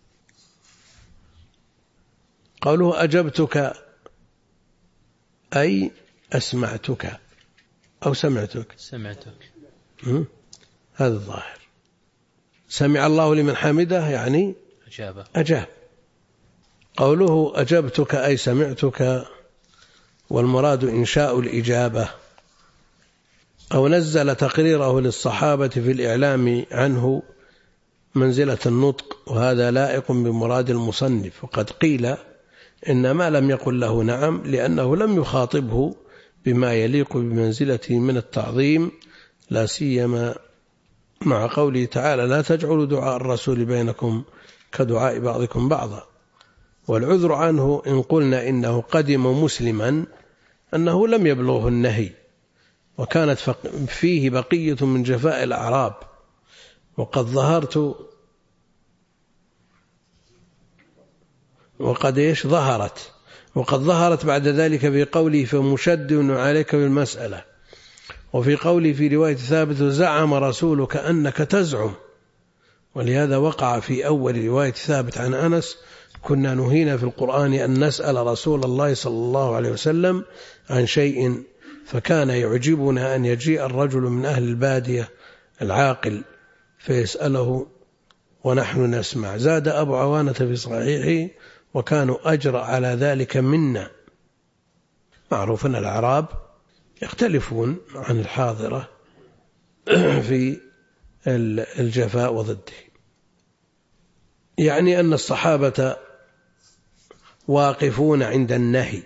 قوله أجبتك أي أسمعتك أو سمعتك. هذا الظاهر. سمع الله لمن حمده يعني أجاب. قوله أجبتك أي سمعتك، والمراد إنشاء الإجابة، أو نزل تقريره للصحابة في الإعلام عنه منزلة النطق، وهذا لائق بمراد المصنف. وقد قيل إن ما لم يقل له نعم لأنه لم يخاطبه بما يليق بمنزلته من التعظيم، لا سيما مع قوله تعالى لا تجعلوا دعاء الرسول بينكم كدعاء بعضكم بعضا. والعذر عنه إن قلنا إنه قدم مسلما أنه لم يبلغه النهي، وكانت فيه بقية من جفاء الأعراب، وقد ظهرت بعد ذلك في قوله فمشدد عليك بالمسألة. وفي قوله في رواية ثابت زعم رسولك أنك تزعم، ولهذا وقع في أول رواية ثابت عن أنس كنا نهينا في القرآن أن نسأل رسول الله صلى الله عليه وسلم عن شيء، فكان يعجبنا أن يجيء الرجل من أهل البادية العاقل فيسأله ونحن نسمع. زاد أبو عوانة في صحيحه وكانوا أجرأ على ذلك منا. معروف أن الأعراب يختلفون عن الحاضرة في الجفاء وضده، يعني أن الصحابة واقفون عند النهي،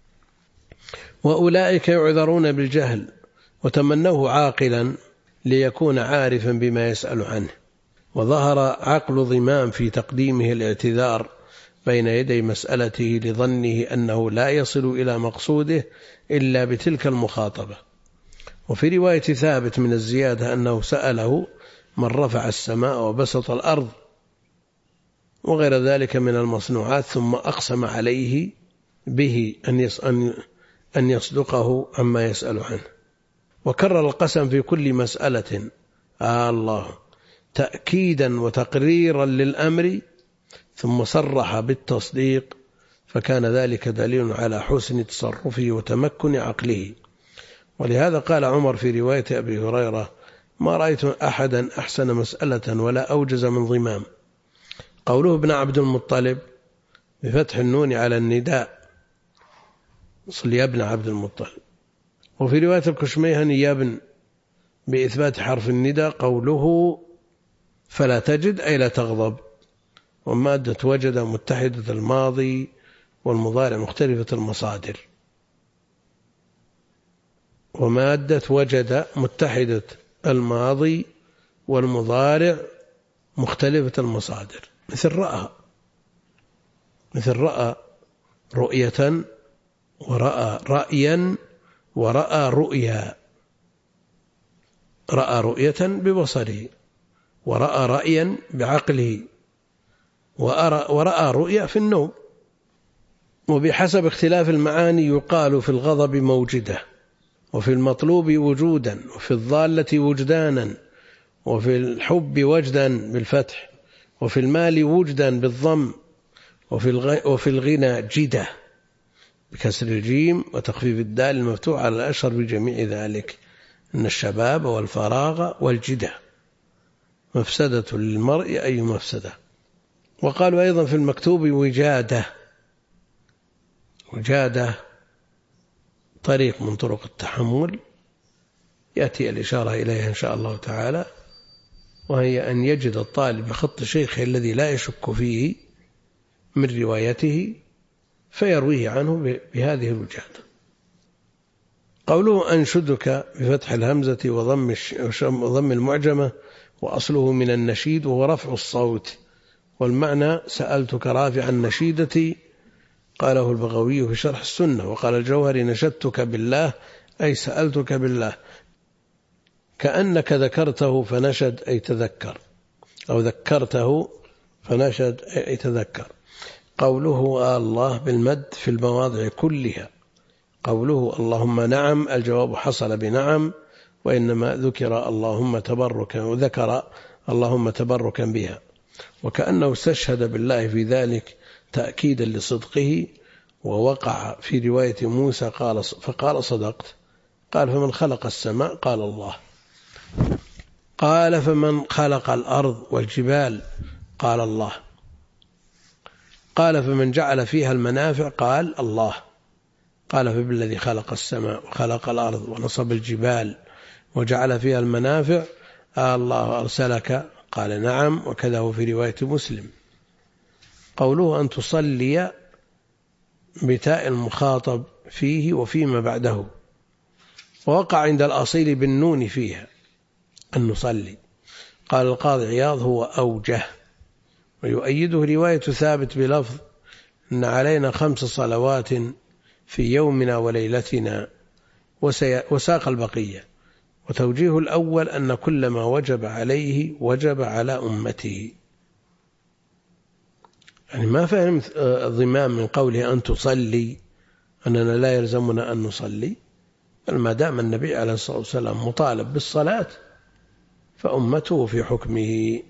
وأولئك يعذرون بالجهل وتمنوه عاقلا ليكون عارفا بما يسأل عنه. وظهر عقل ضمام في تقديمه الاعتذار بين يدي مسألته لظنه أنه لا يصل إلى مقصوده إلا بتلك المخاطبة. وفي رواية ثابت من الزيادة أنه سأله من رفع السماء وبسط الأرض وغير ذلك من المصنوعات، ثم أقسم عليه به أن يصدقه عما يسأل عنه. وكرر القسم في كل مسألة الله تأكيدا وتقريرا للأمر، ثم صرح بالتصديق، فكان ذلك دليل على حسن تصرفه وتمكن عقله. ولهذا قال عمر في رواية أبي هريرة ما رأيت أحدا أحسن مسألة ولا أوجز من ضمام. قوله ابن عبد المطلب بفتح النون على النداء صل يا ابن عبد المطلب. وفي رواية الكشميهني يا ابن بإثبات حرف النداء قوله فلا تجد أي لا تغضب. ومادة وجد متحدة الماضي والمضارع مختلفة المصادر. ومادة وجد متحدة الماضي والمضارع مختلفة المصادر، مثل رأى رؤية، ورأى رأيا، ورأى رؤيا. رأى رؤية ببصره، ورأى رأيا بعقله، ورأى رؤيا في النوم. وبحسب اختلاف المعاني يقال في الغضب موجدة، وفي المطلوب وجودا، وفي الضالة وجدانا، وفي الحب وجدا بالفتح، وفي المال وجدا بالضم، وفي الغنى جدة بكسر الجيم وتخفيف الدال المفتوح على الأشهر بجميع ذلك، أن الشباب والفراغ والجدة مفسدة للمرء أي مفسدة. وقالوا أيضا في المكتوب وجادة طريق من طرق التحمل يأتي الإشارة إليها إن شاء الله تعالى، وهي أن يجد الطالب خط شيخه الذي لا يشك فيه من روايته فيرويه عنه بهذه الوجادة. قوله أنشدك بفتح الهمزة وضم المعجمة، وأصله من النشيد وهو رفع الصوت، والمعنى سألتك رافعا نشيدتي، قاله البغوي في شرح السنة. وقال الجوهري نشدتك بالله أي سألتك بالله، كأنك ذكرته فنشد أي تذكر، أو ذكرته فنشد أي تذكر. قوله الله بالمد في المواضع كلها. قوله اللهم نعم الجواب حصل بنعم، وإنما ذكر اللهم تبركا، وذكر اللهم تبركا بها، وكأنه استشهد بالله في ذلك تأكيدا لصدقه. ووقع في رواية موسى فقال صدقت. قال فمن خلق السماء؟ قال الله. قال فمن خلق الأرض والجبال؟ قال الله. قال فمن جعل فيها المنافع؟ قال الله. قال فبالذي خلق السماء وخلق الأرض ونصب الجبال وجعل فيها المنافع الله أرسلك؟ قال نعم، وكذا هو في رواية مسلم. قوله أن تصلي بتاء المخاطب فيه وفيما بعده، ووقع عند الأصيل بالنون فيها أن نصلي. قال القاضي عياض هو أوجه، ويؤيده رواية ثابت بلفظ إن علينا 5 صلوات في يومنا وليلتنا، وساق البقية. وتوجيه الأول أن كل ما وجب عليه وجب على أمته. يعني ما فهم الضمام من قوله أن تصلي أننا لا يلزمنا أن نصلي، بل ما دام النبي عليه الصلاة والسلام مطالب بالصلاة فأمته في حكمه.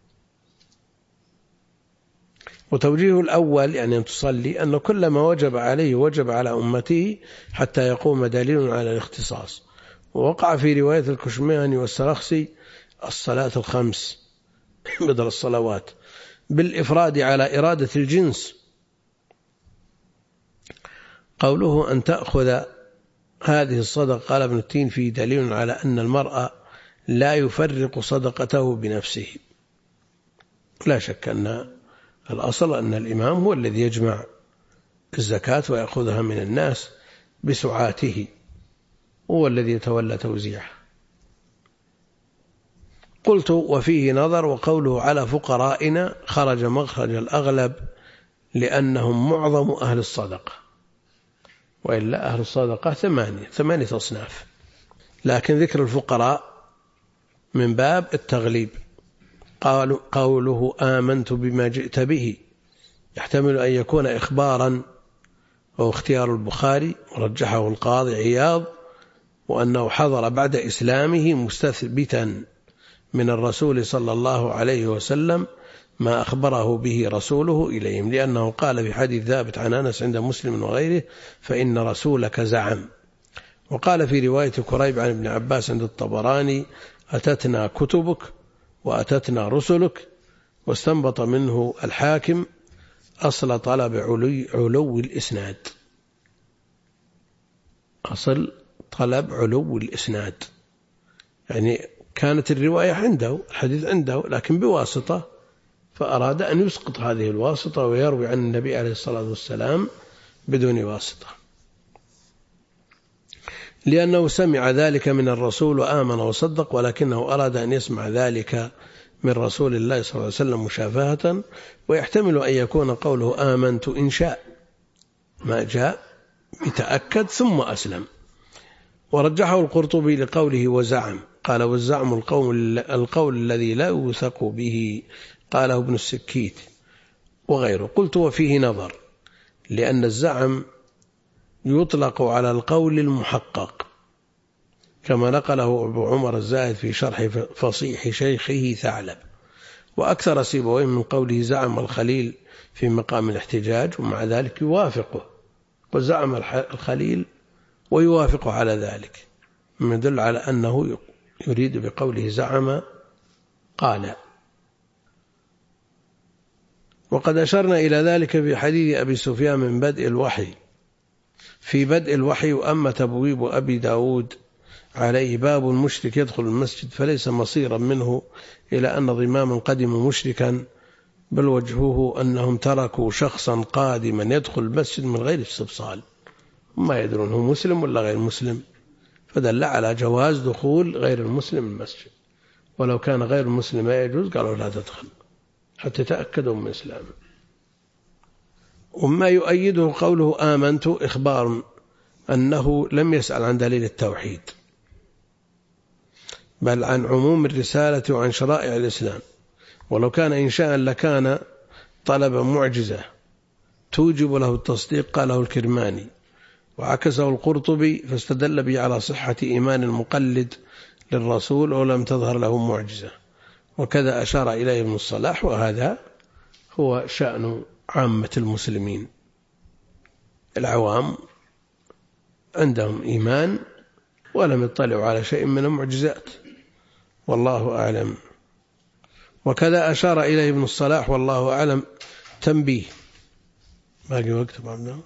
وتوجيه الأول يعني أن تصلي أن كل ما وجب عليه وجب على أمته حتى يقوم دليل على الاختصاص. ووقع في رواية الكشميهني والسرخسي الصلاة 5 بدل الصلوات بالإفراد على إرادة الجنس. قوله أن تأخذ هذه الصدقة قال ابن التين فيه دليل على أن المرأة لا يفرق صدقته بنفسه. لا شك أن الأصل أن الإمام هو الذي يجمع الزكاة ويأخذها من الناس بسعاته، هو الذي يتولى توزيعها. قلت وفيه نظر. وقوله على فقرائنا خرج مخرج الأغلب لأنهم معظم أهل الصدقة، وإلا أهل الصدقة 8 أصناف، لكن ذكر الفقراء من باب التغليب. قوله آمنت بما جئت به يحتمل أن يكون إخبارا، وهو اختيار البخاري ورجحه القاضي عياض، وأنه حضر بعد إسلامه مستثبتا من الرسول صلى الله عليه وسلم ما أخبره به رسوله إليهم، لأنه قال في حديث ثابت عن أنس عند مسلم وغيره فإن رسولك زعم. وقال في رواية كريب عن ابن عباس عند الطبراني أتتنا كتبك وأتتنا رسلك. واستنبط منه الحاكم أصل طلب علو الإسناد، أصل طلب علو الإسناد، يعني كانت الرواية عنده، الحديث عنده لكن بواسطة، فأراد أن يسقط هذه الواسطة ويروي عن النبي عليه الصلاة والسلام بدون واسطة، لأنه سمع ذلك من الرسول وآمن وصدق، ولكنه أراد أن يسمع ذلك من رسول الله صلى الله عليه وسلم مشافهة. ويحتمل أن يكون قوله آمنت إن شاء ما جاء بتأكد ثم أسلم. ورجحه القرطبي لقوله وزعم، قال والزعم القول الذي لا يوثق به، قاله ابن السكيت وغيره. قلت وفيه نظر، لأن الزعم يطلق على القول المحقق، كما نقله أبو عمر الزاهد في شرح فصيح شيخه ثعلب. وأكثر سيبويه من قوله زعم الخليل في مقام الاحتجاج، ومع ذلك يوافقه، وزعم الخليل ويوافق على ذلك، مما يدل على أنه يريد بقوله زعم قال. وقد أشرنا إلى ذلك في حديث أبي سفيان من بدء الوحي. في بدء الوحي أما تبويب أبي داود عليه باب المشرك يدخل المسجد، فليس مصيرا منه إلى أن ضماما قدم مشركا، بل وجهه أنهم تركوا شخصا قادما يدخل المسجد من غير استفصال، ما يدرون هو مسلم ولا غير مسلم، فدل على جواز دخول غير المسلم المسجد. ولو كان غير المسلم لا يجوز قالوا لا تدخل حتى تأكدوا من إسلامه. وما يؤيده قوله آمنت إخبار أنه لم يسأل عن دليل التوحيد، بل عن عموم الرسالة وعن شرائع الإسلام. ولو كان إنشاء لكان طلب معجزة توجب له التصديق، قاله الكرماني، وعكسه القرطبي فاستدل به على صحة إيمان المقلد للرسول ولم تظهر له معجزة. وكذا أشار إليه ابن الصلاح، وهذا هو شأن عامة المسلمين. العوام عندهم إيمان ولم يطلعوا على شيء من المعجزات، والله أعلم. وكذا أشار إليه ابن الصلاح والله أعلم تنبيه. باقي وقت بعد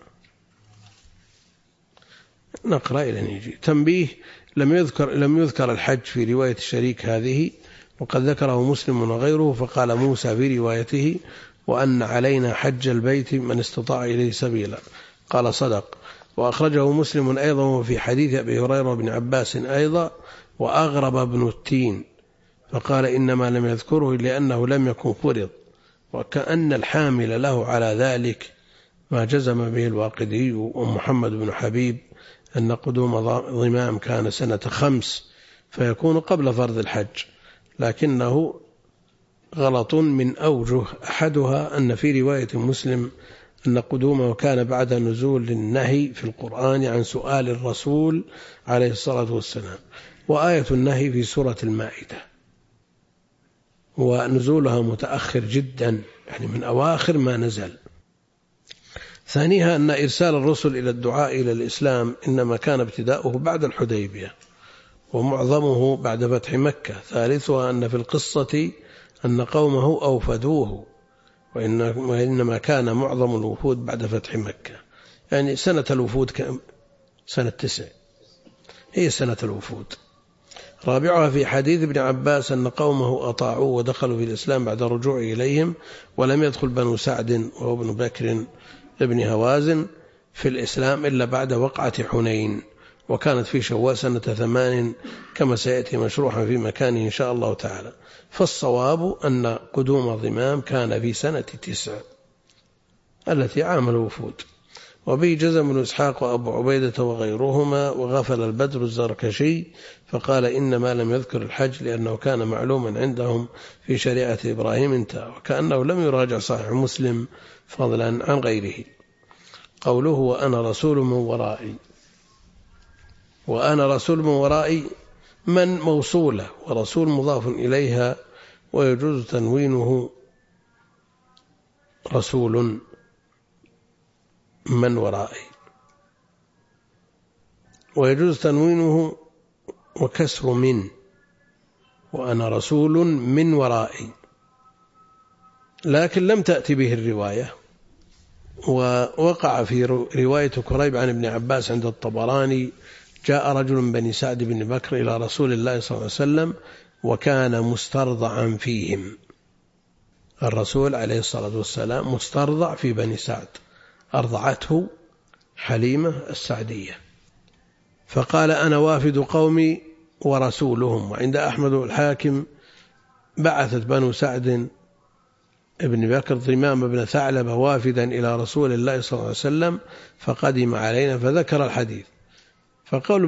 نقرأ إلى نيجي. تنبيه: لم يذكر الحج في رواية الشريك هذه، وقد ذكره مسلم وغيره، فقال موسى في روايته: وأن علينا حج البيت من استطاع إليه سبيلا، قال صدق. وأخرجه مسلم أيضا وفي حديث أبي هريرة بن عباس أيضا: وأغرب ابن التين، فقال إنما لم يذكره لأنه لم يكن فرض، وكأن الحامل له على ذلك ما جزم به الواقدي ومحمد بن حبيب أن قدوم ضمام كان سنة 5 فيكون قبل فرض الحج، لكنه غلط من أوجه. أحدها أن في رواية مسلم أن قدومه كان بعد نزول النهي في القرآن عن سؤال الرسول عليه الصلاة والسلام، وآية النهي في سورة المائدة، ونزولها متأخر جدا، يعني من أواخر ما نزل. ثانيها أن إرسال الرسل إلى الدعاء إلى الإسلام إنما كان ابتداؤه بعد الحديبية، ومعظمه بعد فتح مكة. ثالثها أن في القصة أن قومه أوفدوه، وإنما كان معظم الوفود بعد فتح مكة. يعني سنة الوفود كم؟ سنة 9 هي سنة الوفود. رابعها في حديث ابن عباس أن قومه أطاعوه ودخلوا في الإسلام بعد رجوع إليهم، ولم يدخل بنو سعد وهو ابن بكر ابن هوازن في الإسلام إلا بعد وقعة حنين، وكانت في شوال سنة 8 كما سيأتي مشروحا في مكانه إن شاء الله تعالى. فالصواب أن قدوم ضمام كان في سنة 9 التي عام الوفود. وبه جزم بن إسحاق وأبو عبيدة وغيرهما. وغفل البدر الزركشي فقال إنما لم يذكر الحج لأنه كان معلوما عندهم في شريعة إبراهيم انتهى، وكأنه لم يراجع صحيح مسلم فضلا عن غيره. قوله وأنا رسول من ورائي، وأنا رسول من ورائي من موصولة، ورسول مضاف إليها، ويجوز تنوينه رسول من ورائي، ويجوز تنوينه وكسر من، وأنا رسول من ورائي، لكن لم تأتي به الرواية. ووقع في رواية كريب عن ابن عباس عند الطبراني: جاء رجل من بني سعد بن بكر إلى رسول الله صلى الله عليه وسلم وكان مسترضعا فيهم. الرسول عليه الصلاة والسلام مسترضع في بني سعد، أرضعته حليمة السعدية، فقال أنا وافد قومي ورسولهم. وعند أحمد الحاكم بعثت بنو سعد ابن بكر ضمام بن ثعلبة وافدا إلى رسول الله صلى الله عليه وسلم فقدم علينا، فذكر الحديث. فقول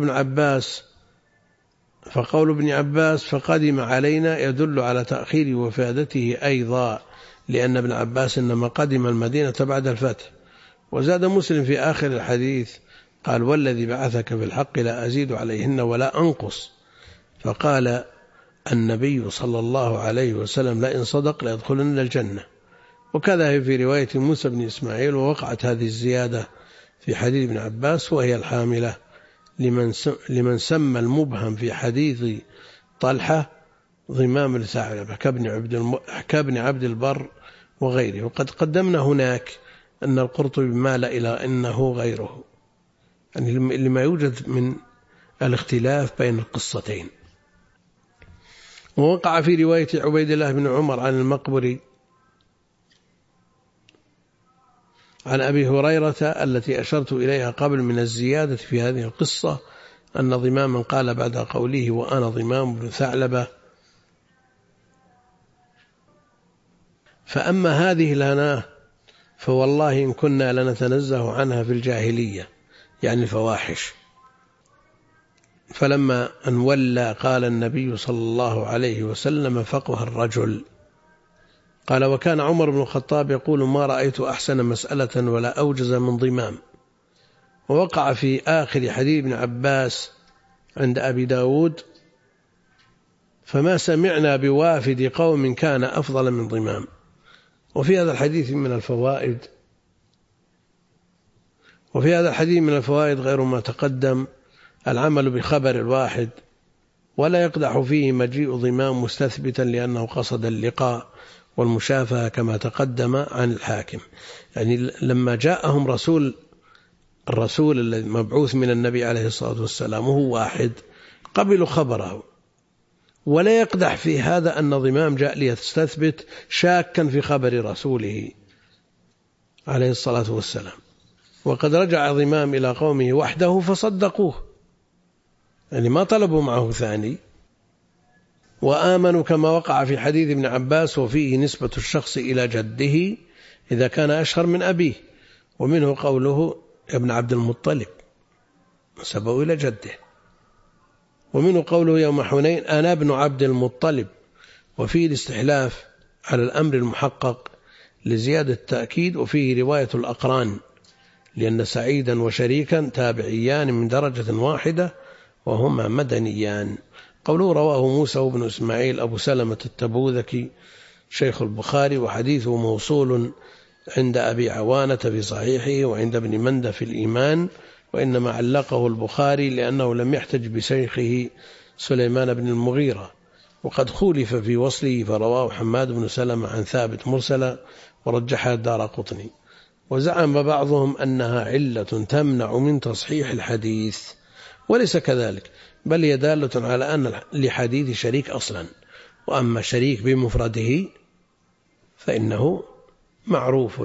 ابن عباس فقدم علينا يدل على تأخير وفادته أيضا، لأن ابن عباس إنما قدم المدينة بعد الفتح. وزاد مسلم في آخر الحديث قال والذي بعثك بالحق لا أزيد عليهن ولا أنقص. فقال النبي صلى الله عليه وسلم لئن صدق ليدخلن الجنة. وكذا في رواية موسى بن إسماعيل. ووقعت هذه الزيادة في حديث ابن عباس، وهي الحاملة لمن سمى المبهم في حديث طلحة ضمام الثعلبة كابن عبد البر وغيره. وقد قدمنا هناك أن القرطبي مال إلى أنه غيره، يعني لما يوجد من الاختلاف بين القصتين. ووقع في رواية عبيد الله بن عمر عن المقبري عن أبي هريرة التي أشرت إليها قبل من الزيادة في هذه القصة أن ضماما قال بعد قوله وأنا ضمام بن ثعلبة فأما هذه لنا فوالله إن كنا لنتنزه عنها في الجاهلية، يعني الفواحش. فلما أن ولى قال النبي صلى الله عليه وسلم: فقه الرجل. قال: وكان عمر بن الخطاب يقول: ما رأيت أحسن مسألة ولا أوجز من ضمام. ووقع في آخر حديث ابن عباس عند أبي داود: فما سمعنا بوافد قوم كان أفضل من ضمام. وفي هذا الحديث من الفوائد غير ما تقدم العمل بخبر الواحد، ولا يقدح فيه مجيء ضمام مستثبتا لأنه قصد اللقاء والمشافهة كما تقدم عن الحاكم. يعني لما جاءهم الرسول المبعوث من النبي عليه الصلاة والسلام وهو واحد قبلوا خبره، ولا يقدح في هذا أن ضمام جاء ليستثبت شاكا في خبر رسوله عليه الصلاة والسلام. وقد رجع ضمام إلى قومه وحده فصدقوه، يعني ما طلبوا معه ثاني، وآمنوا كما وقع في حديث ابن عباس: وفيه نسبة الشخص إلى جده إذا كان أشهر من أبيه. ومنه قوله: ابن عبد المطلب، نسبه إلى جده. ومنه قوله يوم حنين: أنا ابن عبد المطلب. وفيه الاستحلاف على الأمر المحقق لزيادة التأكيد. وفيه رواية الأقران، لأن سعيدا وشريكا تابعيان من درجة واحدة وهما مدنيان. قوله: رواه موسى بن إسماعيل أبو سلمة التبوذكي شيخ البخاري، وحديثه موصول عند أبي عوانة في صحيحه وعند ابن مندة في الإيمان، وإنما علقه البخاري لأنه لم يحتج بشيخه سليمان بن المغيرة، وقد خولف في وصله فرواه حماد بن سلمة عن ثابت مرسلا ورجحها الدارقطني. وزعم بعضهم أنها علة تمنع من تصحيح الحديث، وليس كذلك، بل هي دالة على أن لحديث شريك أصلا، وأما شريك بمفرده فإنه معروف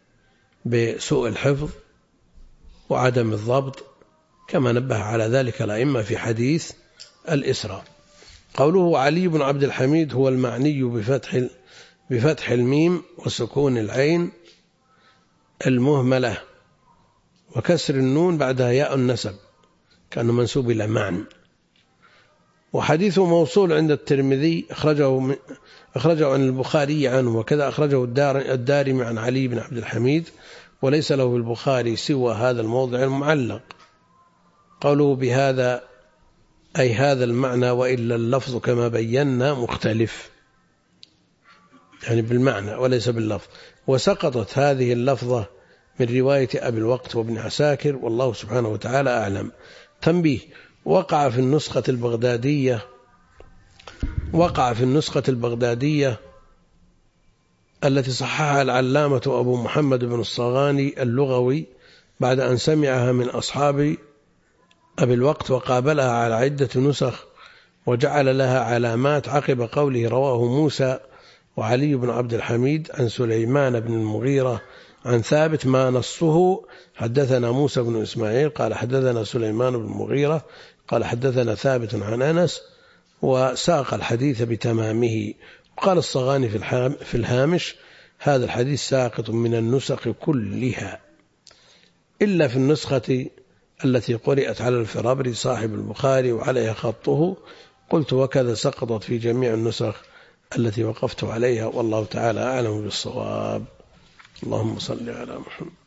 بسوء الحفظ وعدم الضبط، كما نبه على ذلك الأئمة في حديث الإسراء. قوله: علي بن عبد الحميد هو المعني بفتح الميم وسكون العين المهملة وكسر النون بعدها ياء النسب، كأنه منسوب إلى معن. وحديثه موصول عند الترمذي، أخرجه عن البخاري عنه، وكذا أخرجه الدارمي عن علي بن عبد الحميد، وليس له في البخاري سوى هذا الموضع المعلق. قوله: بهذا أي هذا المعنى، وإلا اللفظ كما بينا مختلف، يعني بالمعنى وليس باللفظ. وسقطت هذه اللفظة من رواية أبي الوقت وابن عساكر، والله سبحانه وتعالى أعلم. تنبيه: وقع في النسخة البغدادية التي صححها العلامة أبو محمد بن الصغاني اللغوي بعد أن سمعها من أصحاب أبي الوقت، وقابلها على عدة نسخ وجعل لها علامات عقب قوله: رواه موسى وعلي بن عبد الحميد عن سليمان بن المغيرة عن ثابت، ما نصه: حدثنا موسى بن إسماعيل قال حدثنا سليمان بن المغيرة قال حدثنا ثابت عن أنس، وساق الحديث بتمامه. وقال الصغاني في الهامش: هذا الحديث ساقط من النسخ كلها إلا في النسخة التي قرأت على الفرابري صاحب البخاري وعليها خطه. قلت: وكذا سقطت في جميع النسخ التي وقفت عليها، والله تعالى أعلم بالصواب. اللهم صل على محمد.